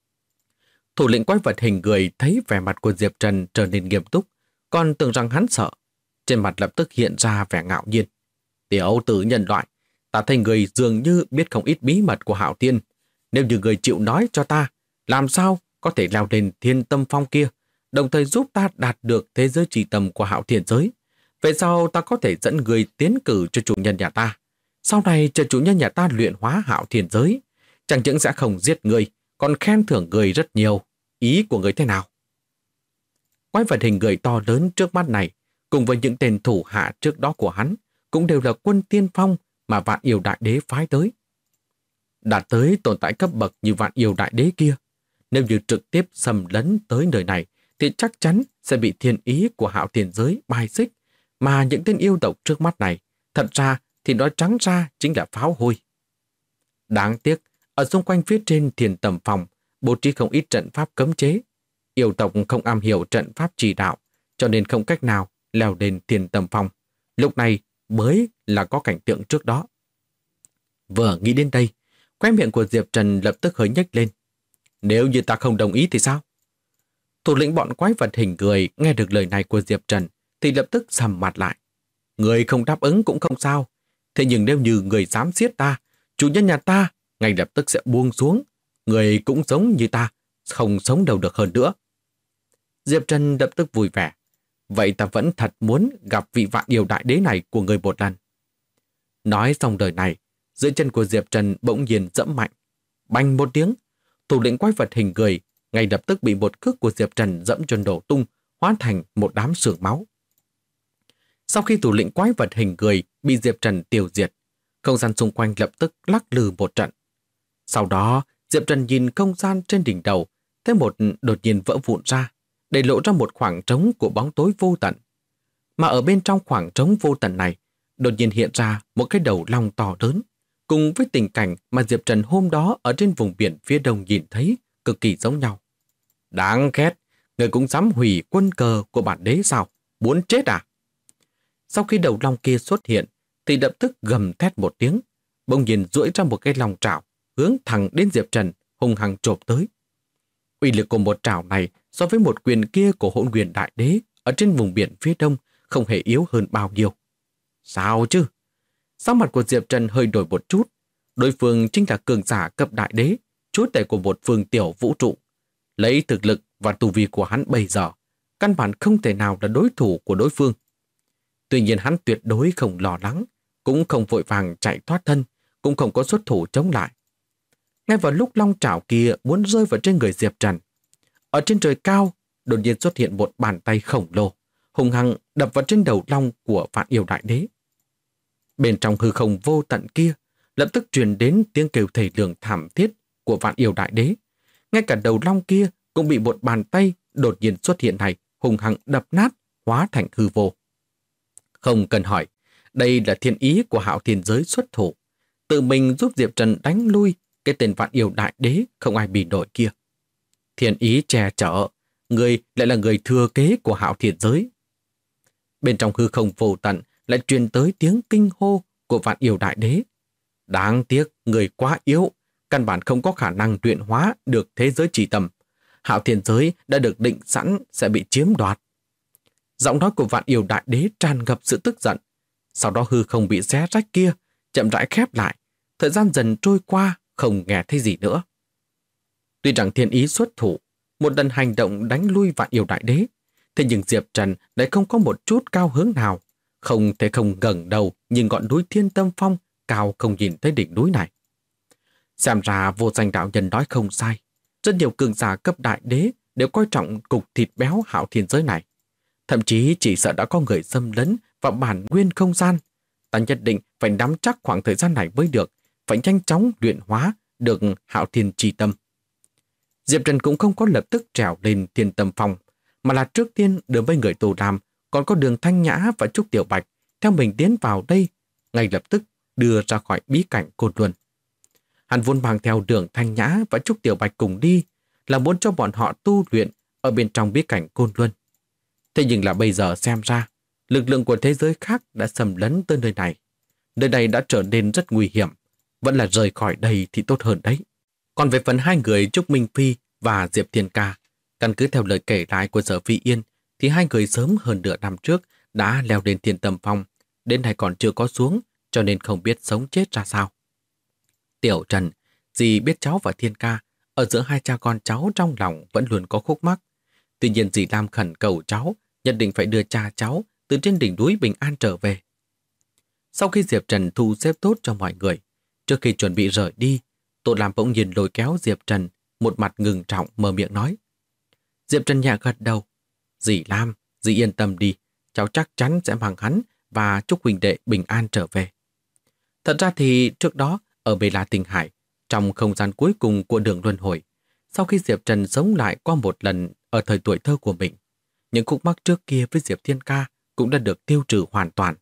Thủ lĩnh quái vật hình người thấy vẻ mặt của Diệp Trần trở nên nghiêm túc, còn tưởng rằng hắn sợ. Trên mặt lập tức hiện ra vẻ ngạo nhiên. Tiểu tử nhân loại, ta thấy người dường như biết không ít bí mật của Hạo Thiên. Nếu như người chịu nói cho ta, làm sao có thể leo lên Thiên Tâm Phong kia, đồng thời giúp ta đạt được thế giới chỉ tầm của Hạo Thiên giới. Vậy sao ta có thể dẫn người tiến cử cho chủ nhân nhà ta? Sau này chờ chủ nhân nhà ta luyện hóa Hạo Thiên giới, chẳng những sẽ không giết người, còn khen thưởng người rất nhiều. Ý của người thế nào? Quái vật hình người to lớn trước mắt này, cùng với những tên thủ hạ trước đó của hắn, cũng đều là quân tiên phong mà Vạn Yêu Đại Đế phái tới. Đạt tới tồn tại cấp bậc như Vạn Yêu Đại Đế kia, nếu như trực tiếp xâm lấn tới nơi này, thì chắc chắn sẽ bị thiên ý của Hạo Thiên giới bài xích, mà những tên yêu tộc trước mắt này, thật ra thì nói trắng ra chính là pháo hôi. Đáng tiếc, ở xung quanh phía trên Thiên Tầm Phòng, bố trí không ít trận pháp cấm chế. Yêu tộc không am hiểu trận pháp chỉ đạo, cho nên không cách nào leo lên Thiên Tầm Phòng. Lúc này mới là có cảnh tượng trước đó. Vừa nghĩ đến đây, khóe miệng của Diệp Trần lập tức hơi nhếch lên. Nếu như ta không đồng ý thì sao? Thủ lĩnh bọn quái vật hình người nghe được lời này của Diệp Trần thì lập tức sầm mặt lại. Người không đáp ứng cũng không sao. Thế nhưng nếu như người dám giết ta, chủ nhân nhà ta ngay lập tức sẽ buông xuống. Người cũng giống như ta, không sống đâu được hơn nữa. Diệp Trần lập tức vui vẻ. Vậy ta vẫn thật muốn gặp vị Vạn Yêu Đại Đế này của người một lần. Nói xong đời này, dưới chân của Diệp Trần bỗng nhiên dẫm mạnh. Bành một tiếng, thủ lĩnh quái vật hình người ngay lập tức bị một cước của Diệp Trần dẫm cho đổ tung, hóa thành một đám sương máu. Sau khi thủ lĩnh quái vật hình người bị Diệp Trần tiêu diệt, không gian xung quanh lập tức lắc lư một trận. Sau đó, Diệp Trần nhìn không gian trên đỉnh đầu, thấy một đột nhiên vỡ vụn ra, để lộ ra một khoảng trống của bóng tối vô tận. Mà ở bên trong khoảng trống vô tận này, đột nhiên hiện ra một cái đầu long to lớn, cùng với tình cảnh mà Diệp Trần hôm đó ở trên vùng biển phía đông nhìn thấy cực kỳ giống nhau. Đáng ghét, người cũng dám hủy quân cờ của bản đế sao? Muốn chết à? Sau khi đầu long kia xuất hiện, thì lập tức gầm thét một tiếng, bỗng nhiên duỗi ra một cái long trảo, hướng thẳng đến Diệp Trần, hung hăng chộp tới. Uy lực của một trảo này so với một quyền kia của Hỗn Nguyên Đại Đế ở trên vùng biển phía đông không hề yếu hơn bao nhiêu. Sao chứ? Sắc mặt của Diệp Trần hơi đổi một chút. Đối phương chính là cường giả cấp đại đế, chúa tể của một phương tiểu vũ trụ. Lấy thực lực và tu vi của hắn bây giờ, căn bản không thể nào là đối thủ của đối phương. Tuy nhiên hắn tuyệt đối không lo lắng, cũng không vội vàng chạy thoát thân, cũng không có xuất thủ chống lại. Ngay vào lúc long trảo kia muốn rơi vào trên người Diệp Trần, ở trên trời cao đột nhiên xuất hiện một bàn tay khổng lồ, hùng hăng đập vào trên đầu long của Vạn Yêu Đại Đế. Bên trong hư không vô tận kia, lập tức truyền đến tiếng kêu thê lương thảm thiết của Vạn Yêu Đại Đế. Ngay cả đầu long kia cũng bị một bàn tay đột nhiên xuất hiện này hùng hăng đập nát, hóa thành hư vô. Không cần hỏi, đây là thiên ý của Hạo Thiên Giới xuất thủ, tự mình giúp Diệp Trần đánh lui cái tên Vạn Yêu Đại Đế không ai bị nổi kia. Thiên ý che chở, người lại là người thừa kế của Hạo Thiên Giới. Bên trong hư không vô tận lại truyền tới tiếng kinh hô của Vạn Yêu Đại Đế. Đáng tiếc, người quá yếu, căn bản không có khả năng luyện hóa được thế giới chỉ tầm. Hạo Thiên Giới đã được định sẵn sẽ bị chiếm đoạt. Giọng nói của Vạn Yêu Đại Đế tràn ngập sự tức giận. Sau đó hư không bị xé rách kia chậm rãi khép lại. Thời gian dần trôi qua, không nghe thấy gì nữa. Tuy rằng thiên ý xuất thủ, một lần hành động đánh lui Vạn Yêu Đại Đế, thế nhưng Diệp Trần lại không có một chút cao hứng nào, không thể không ngẩng đầu nhìn ngọn núi Thiên Tâm Phong cao không nhìn thấy đỉnh núi này. Xem ra Vô Danh đạo nhân nói không sai, rất nhiều cường giả cấp đại đế đều coi trọng cục thịt béo Hạo Thiên Giới này. Thậm chí chỉ sợ đã có người xâm lấn vào bản nguyên không gian. Ta nhất định phải nắm chắc khoảng thời gian này mới được, phải nhanh chóng luyện hóa được Hạo Thiên Chi Tâm. Diệp Trần cũng không có lập tức trèo lên Thiên Tâm Phong, mà là trước tiên đưa với người tù làm, còn có Đường Thanh Nhã và Trúc Tiểu Bạch theo mình tiến vào đây, ngay lập tức đưa ra khỏi bí cảnh Côn Luân. Hắn vốn mang theo Đường Thanh Nhã và Trúc Tiểu Bạch cùng đi, là muốn cho bọn họ tu luyện ở bên trong bí cảnh Côn Luân. Thế nhưng là bây giờ xem ra, lực lượng của thế giới khác đã xâm lấn tới nơi này. Nơi này đã trở nên rất nguy hiểm, vẫn là rời khỏi đây thì tốt hơn đấy. Còn về phần hai người Trúc Minh Phi và Diệp Thiên Ca, căn cứ theo lời kể lại của Sở Phi Yên, thì hai người sớm hơn nửa năm trước đã leo lên Thiên Tâm Phong, đến nay còn chưa có xuống, cho nên không biết sống chết ra sao. Tiểu Trần, dì biết cháu và Thiên Ca, ở giữa hai cha con cháu trong lòng vẫn luôn có khúc mắc. Tuy nhiên dì Lam khẩn cầu cháu, nhất định phải đưa cha cháu từ trên đỉnh núi bình an trở về. Sau khi Diệp Trần thu xếp tốt cho mọi người, trước khi chuẩn bị rời đi, Tô Lam bỗng nhiên lôi kéo Diệp Trần, một mặt ngừng trọng mở miệng nói. Diệp Trần nhẹ gật đầu. Dì Lam, dì yên tâm đi, cháu chắc chắn sẽ mang hắn và chúc huynh đệ bình an trở về. Thật ra thì trước đó, ở Bê La Tinh Hải, trong không gian cuối cùng của đường luân hồi, sau khi Diệp Trần sống lại qua một lần ở thời tuổi thơ của mình, những khúc mắc trước kia với Diệp Thiên Ca cũng đã được tiêu trừ hoàn toàn.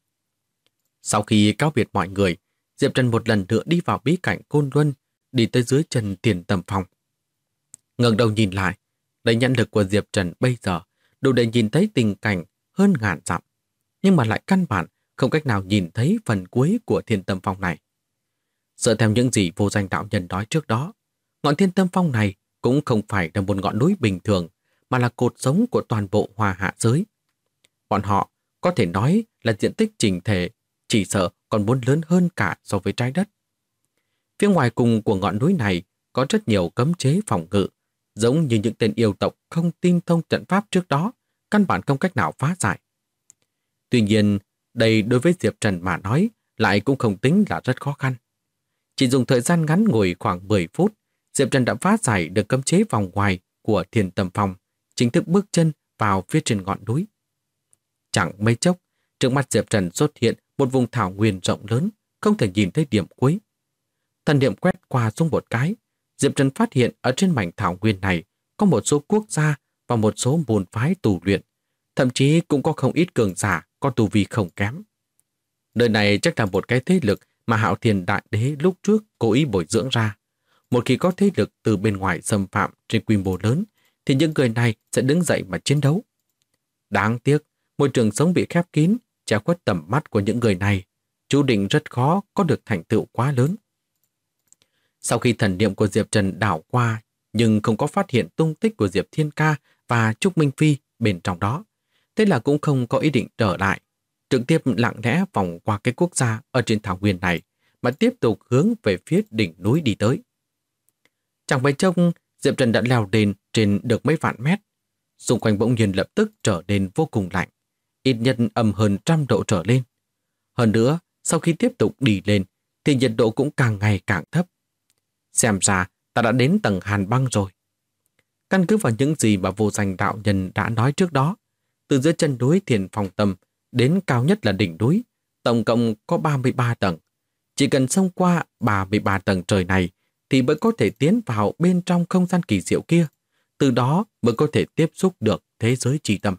Sau khi cáo biệt mọi người, Diệp Trần một lần nữa đi vào bí cảnh Côn Luân, đi tới dưới chân Thiên Tâm Phong. Ngẩng đầu nhìn lại, đầy nhãn lực của Diệp Trần bây giờ đủ để nhìn thấy tình cảnh hơn ngàn dặm, nhưng mà lại căn bản không cách nào nhìn thấy phần cuối của Thiên Tâm Phong này. Dựa theo những gì Vô Danh đạo nhân nói trước đó, ngọn Thiên Tâm Phong này cũng không phải là một ngọn núi bình thường, mà là cột sống của toàn bộ Hoa Hạ giới. Bọn họ có thể nói là diện tích chỉnh thể, chỉ sợ còn muốn lớn hơn cả so với trái đất. Phía ngoài cùng của ngọn núi này có rất nhiều cấm chế phòng ngự, giống như những tên yêu tộc không tinh thông trận pháp trước đó, căn bản không cách nào phá giải. Tuy nhiên, đây đối với Diệp Trần mà nói lại cũng không tính là rất khó khăn. Chỉ dùng thời gian ngắn ngủi khoảng 10 phút, Diệp Trần đã phá giải được cấm chế vòng ngoài của Thiên Tâm Phong, chính thức bước chân vào phía trên ngọn núi. Chẳng mấy chốc, trước mắt Diệp Trần xuất hiện một vùng thảo nguyên rộng lớn, không thể nhìn thấy điểm cuối. Thần niệm quét qua xuống một cái, Diệp Trần phát hiện ở trên mảnh thảo nguyên này có một số quốc gia và một số môn phái tù luyện, thậm chí cũng có không ít cường giả có tu vi không kém. Nơi này chắc là một cái thế lực mà Hạo Thiên Đại Đế lúc trước cố ý bồi dưỡng ra. Một khi có thế lực từ bên ngoài xâm phạm trên quy mô lớn, thì những người này sẽ đứng dậy mà chiến đấu. Đáng tiếc, môi trường sống bị khép kín, che khuất tầm mắt của những người này, chú định rất khó có được thành tựu quá lớn. Sau khi thần niệm của Diệp Trần đảo qua, nhưng không có phát hiện tung tích của Diệp Thiên Ca và Trúc Minh Phi bên trong đó, thế là cũng không có ý định trở lại, trực tiếp lặng lẽ vòng qua cái quốc gia ở trên thảo nguyên này, mà tiếp tục hướng về phía đỉnh núi đi tới. Chẳng mấy chốc, Diệp Trần đã leo lên trên được mấy vạn mét. Xung quanh bỗng nhiên lập tức trở nên vô cùng lạnh, ít nhất âm hơn 100 độ trở lên. Hơn nữa, sau khi tiếp tục đi lên, thì nhiệt độ cũng càng ngày càng thấp. Xem ra, ta đã đến tầng hàn băng rồi. Căn cứ vào những gì mà Vô Danh đạo nhân đã nói trước đó, từ dưới chân núi Thiền Phong Tâm đến cao nhất là đỉnh núi, tổng cộng có 33 tầng. Chỉ cần xông qua 33 tầng trời này thì mới có thể tiến vào bên trong không gian kỳ diệu kia, từ đó mới có thể tiếp xúc được thế giới chi tâm.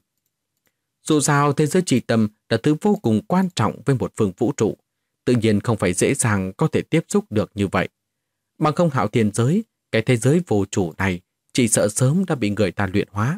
Dù sao thế giới chi tâm là thứ vô cùng quan trọng với một phương vũ trụ, tự nhiên không phải dễ dàng có thể tiếp xúc được như vậy. Bằng không Hạo Thiên giới, cái thế giới vô chủ này chỉ sợ sớm đã bị người ta luyện hóa.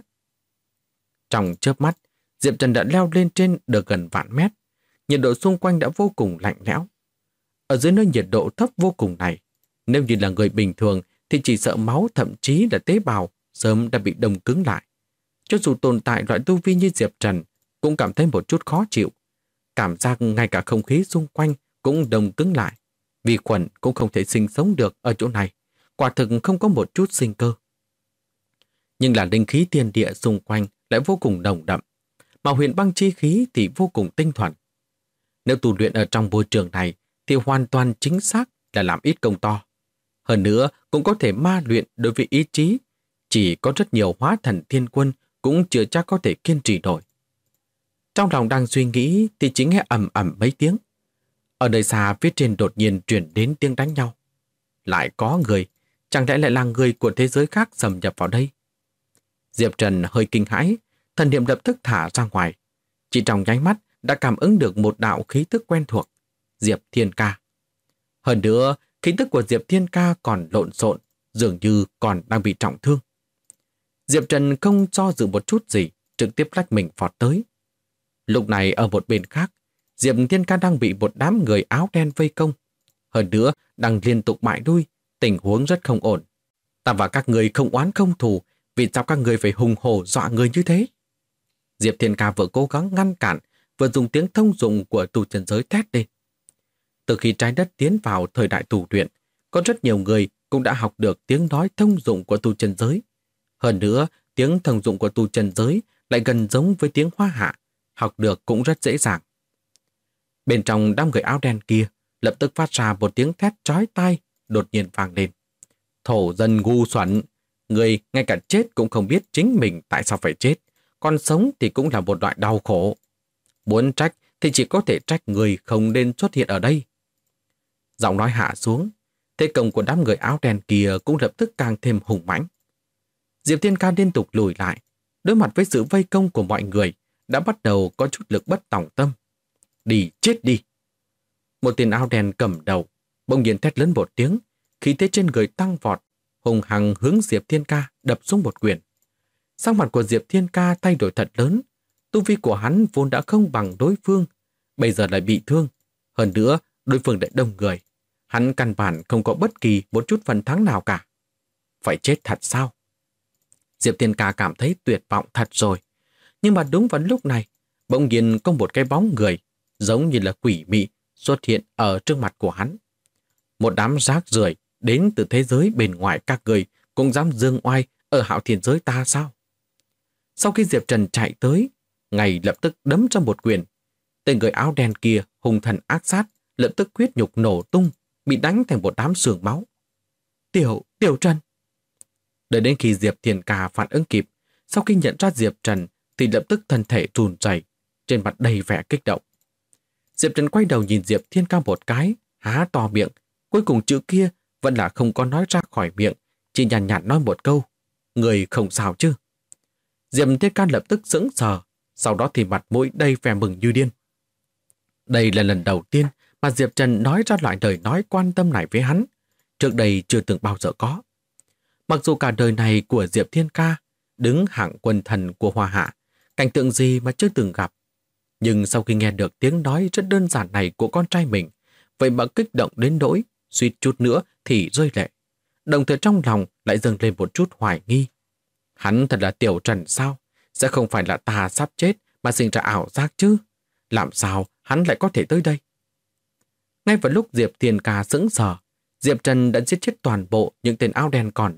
Trong chớp mắt, Diệp Trần đã leo lên trên được gần vạn mét. Nhiệt độ xung quanh đã vô cùng lạnh lẽo. Ở dưới nơi nhiệt độ thấp vô cùng này, nếu như là người bình thường thì chỉ sợ máu thậm chí là tế bào sớm đã bị đông cứng lại. Cho dù tồn tại loại tu vi như Diệp Trần cũng cảm thấy một chút khó chịu. Cảm giác ngay cả không khí xung quanh cũng đông cứng lại. Vi khuẩn cũng không thể sinh sống được ở chỗ này. Quả thực không có một chút sinh cơ. Nhưng là linh khí thiên địa xung quanh lại vô cùng nồng đậm, mà huyền băng chi khí thì vô cùng tinh thuần. Nếu tu luyện ở trong môi trường này thì hoàn toàn chính xác là làm ít công to. Hơn nữa cũng có thể ma luyện đối với ý chí. Chỉ có rất nhiều hóa thần thiên quân cũng chưa chắc có thể kiên trì nổi. Trong lòng đang suy nghĩ thì chỉ nghe ầm ầm mấy tiếng. Ở nơi xa phía trên đột nhiên truyền đến tiếng đánh nhau. Lại có người, chẳng lẽ lại là người của thế giới khác xâm nhập vào đây? Diệp Trần hơi kinh hãi, thần niệm lập tức thả ra ngoài. Chỉ trong nháy mắt đã cảm ứng được một đạo khí tức quen thuộc, Diệp Thiên Ca. Hơn nữa, khí tức của Diệp Thiên Ca còn lộn xộn, dường như còn đang bị trọng thương. Diệp Trần không do dự một chút gì, trực tiếp lách mình vọt tới. Lúc này ở một bên khác, Diệp Thiên Ca đang bị một đám người áo đen vây công. Hơn nữa, đang liên tục bại lui, tình huống rất không ổn. Ta và các người không oán không thù, vì sao các người phải hùng hổ dọa người như thế? Diệp Thiên Ca vừa cố gắng ngăn cản, vừa dùng tiếng thông dụng của tu chân giới thét lên. Từ khi trái đất tiến vào thời đại tu luyện, có rất nhiều người cũng đã học được tiếng nói thông dụng của tu chân giới. Hơn nữa, tiếng thông dụng của tu chân giới lại gần giống với tiếng Hoa Hạ, học được cũng rất dễ dàng. Bên trong đám người áo đen kia lập tức phát ra một tiếng thét chói tai đột nhiên vang lên. Thổ dân ngu xuẩn, người ngay cả chết cũng không biết chính mình tại sao phải chết, còn sống thì cũng là một loại đau khổ. Muốn trách thì chỉ có thể trách người không nên xuất hiện ở đây. Giọng nói hạ xuống, thế công của đám người áo đen kia cũng lập tức càng thêm hùng mãnh. Diệp Thiên Ca liên tục lùi lại, đối mặt với sự vây công của mọi người, đã bắt đầu có chút lực bất tòng tâm. Đi, chết đi! Một tên áo đen cầm đầu, bỗng nhiên thét lớn một tiếng, khí thế trên người tăng vọt, hùng hăng hướng Diệp Thiên Ca đập xuống một quyền. Sắc mặt của Diệp Thiên Ca thay đổi thật lớn, tu vi của hắn vốn đã không bằng đối phương, bây giờ lại bị thương. Hơn nữa, đối phương lại đông người. Hắn căn bản không có bất kỳ một chút phần thắng nào cả. Phải chết thật sao? Diệp Thiên Ca cảm thấy tuyệt vọng thật rồi. Nhưng mà đúng vào lúc này, bỗng nhiên có một cái bóng người, giống như là quỷ mị, xuất hiện ở trước mặt của hắn. Một đám rác rưởi đến từ thế giới bên ngoài các người cũng dám dương oai ở Hạo Thiên giới ta sao? Sau khi Diệp Trần chạy tới, ngay lập tức đấm cho một quyền. Tên người áo đen kia hung thần ác sát, lập tức huyết nhục nổ tung, bị đánh thành một đám sương máu. Tiểu Trần! Đợi đến khi Diệp Thiên Ca phản ứng kịp, sau khi nhận ra Diệp Trần thì lập tức thân thể run rẩy, trên mặt đầy vẻ kích động. Diệp Trần quay đầu nhìn Diệp Thiên Ca một cái, há to miệng, cuối cùng chữ kia vẫn là không có nói ra khỏi miệng, chỉ nhàn nhạt nói một câu, người không sao chứ? Diệp Thiên Ca lập tức sững sờ, sau đó thì mặt mũi đầy vẻ mừng như điên. Đây là lần đầu tiên mà Diệp Trần nói ra loại lời nói quan tâm này với hắn, trước đây chưa từng bao giờ có. Mặc dù cả đời này của Diệp Thiên Ca đứng hạng quân thần của Hoa Hạ, cảnh tượng gì mà chưa từng gặp, nhưng sau khi nghe được tiếng nói rất đơn giản này của con trai mình, vậy mà kích động đến nỗi suýt chút nữa thì rơi lệ. Đồng thời trong lòng lại dâng lên một chút hoài nghi. Hắn thật là Tiểu Trần sao? Sẽ không phải là ta sắp chết mà sinh ra ảo giác chứ? Làm sao hắn lại có thể tới đây? Ngay vào lúc Diệp Thiên Ca sững sờ, Diệp Trần đã giết chết toàn bộ những tên áo đen còn lại,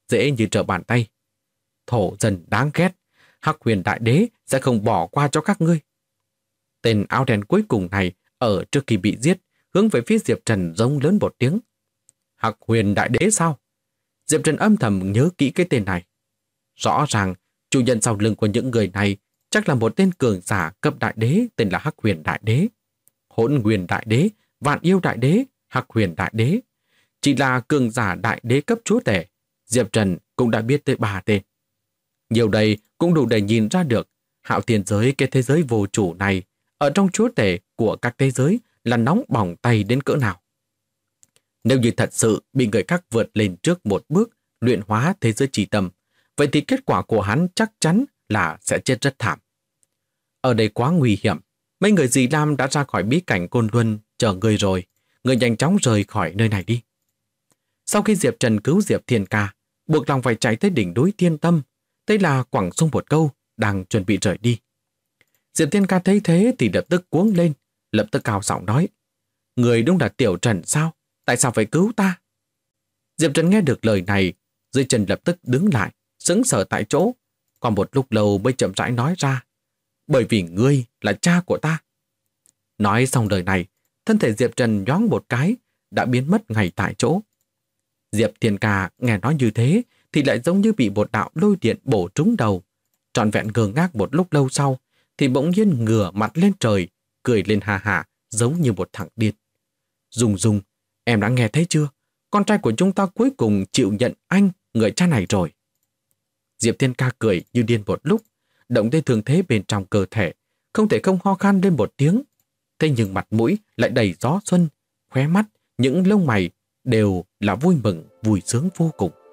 dễ như trở bàn tay. Thổ dân đáng ghét, Hắc Huyền Đại Đế sẽ không bỏ qua cho các ngươi. Tên áo đen cuối cùng này ở trước khi bị giết, hướng về phía Diệp Trần rống lớn một tiếng. Hắc Huyền Đại Đế sao? Diệp Trần âm thầm nhớ kỹ cái tên này. Rõ ràng, chủ nhân sau lưng của những người này chắc là một tên cường giả cấp đại đế tên là Hắc Huyền Đại Đế. Hỗn Huyền Đại Đế, Vạn Yêu Đại Đế, Hắc Huyền Đại Đế. Chỉ là cường giả đại đế cấp chúa tể, Diệp Trần cũng đã biết tới 3 tên. Nhiều đây cũng đủ để nhìn ra được Hạo Thiên giới, cái thế giới vô chủ này ở trong chúa tể của các thế giới là nóng bỏng tay đến cỡ nào. Nếu như thật sự bị người khác vượt lên trước một bước luyện hóa thế giới chi tâm, vậy thì kết quả của hắn chắc chắn là sẽ chết rất thảm. Ở đây quá nguy hiểm, mấy người Dì Lam đã ra khỏi bí cảnh Côn Luân chờ người rồi, người nhanh chóng rời khỏi nơi này đi. Sau khi Diệp Trần cứu Diệp Thiên Ca, buộc lòng phải chạy tới đỉnh núi Thiên Tâm, thế là quẳng xuống một câu, đang chuẩn bị rời đi. Diệp Thiên Ca thấy thế thì lập tức cuống lên, lập tức cao giọng nói: người đúng là Tiểu Trần sao? Tại sao phải cứu ta? Diệp Trần nghe được lời này, dưới chân lập tức đứng lại, sững sờ tại chỗ, còn một lúc lâu mới chậm rãi nói ra: bởi vì ngươi là cha của ta. Nói xong lời này, thân thể Diệp Trần nhoáng một cái, đã biến mất ngay tại chỗ. Diệp Thiên Ca nghe nói như thế thì lại giống như bị một đạo lôi điện bổ trúng đầu. Trọn vẹn ngơ ngác một lúc lâu sau thì bỗng nhiên ngửa mặt lên trời, cười lên ha hả giống như một thằng điên. Dung Dung, em đã nghe thấy chưa? Con trai của chúng ta cuối cùng chịu nhận anh, người cha này rồi. Diệp Thiên Ca cười như điên một lúc, động tới thương thế bên trong cơ thể, không thể không ho khan lên một tiếng. Thế nhưng mặt mũi lại đầy gió xuân, khóe mắt, những lông mày đều là vui mừng, vui sướng vô cùng.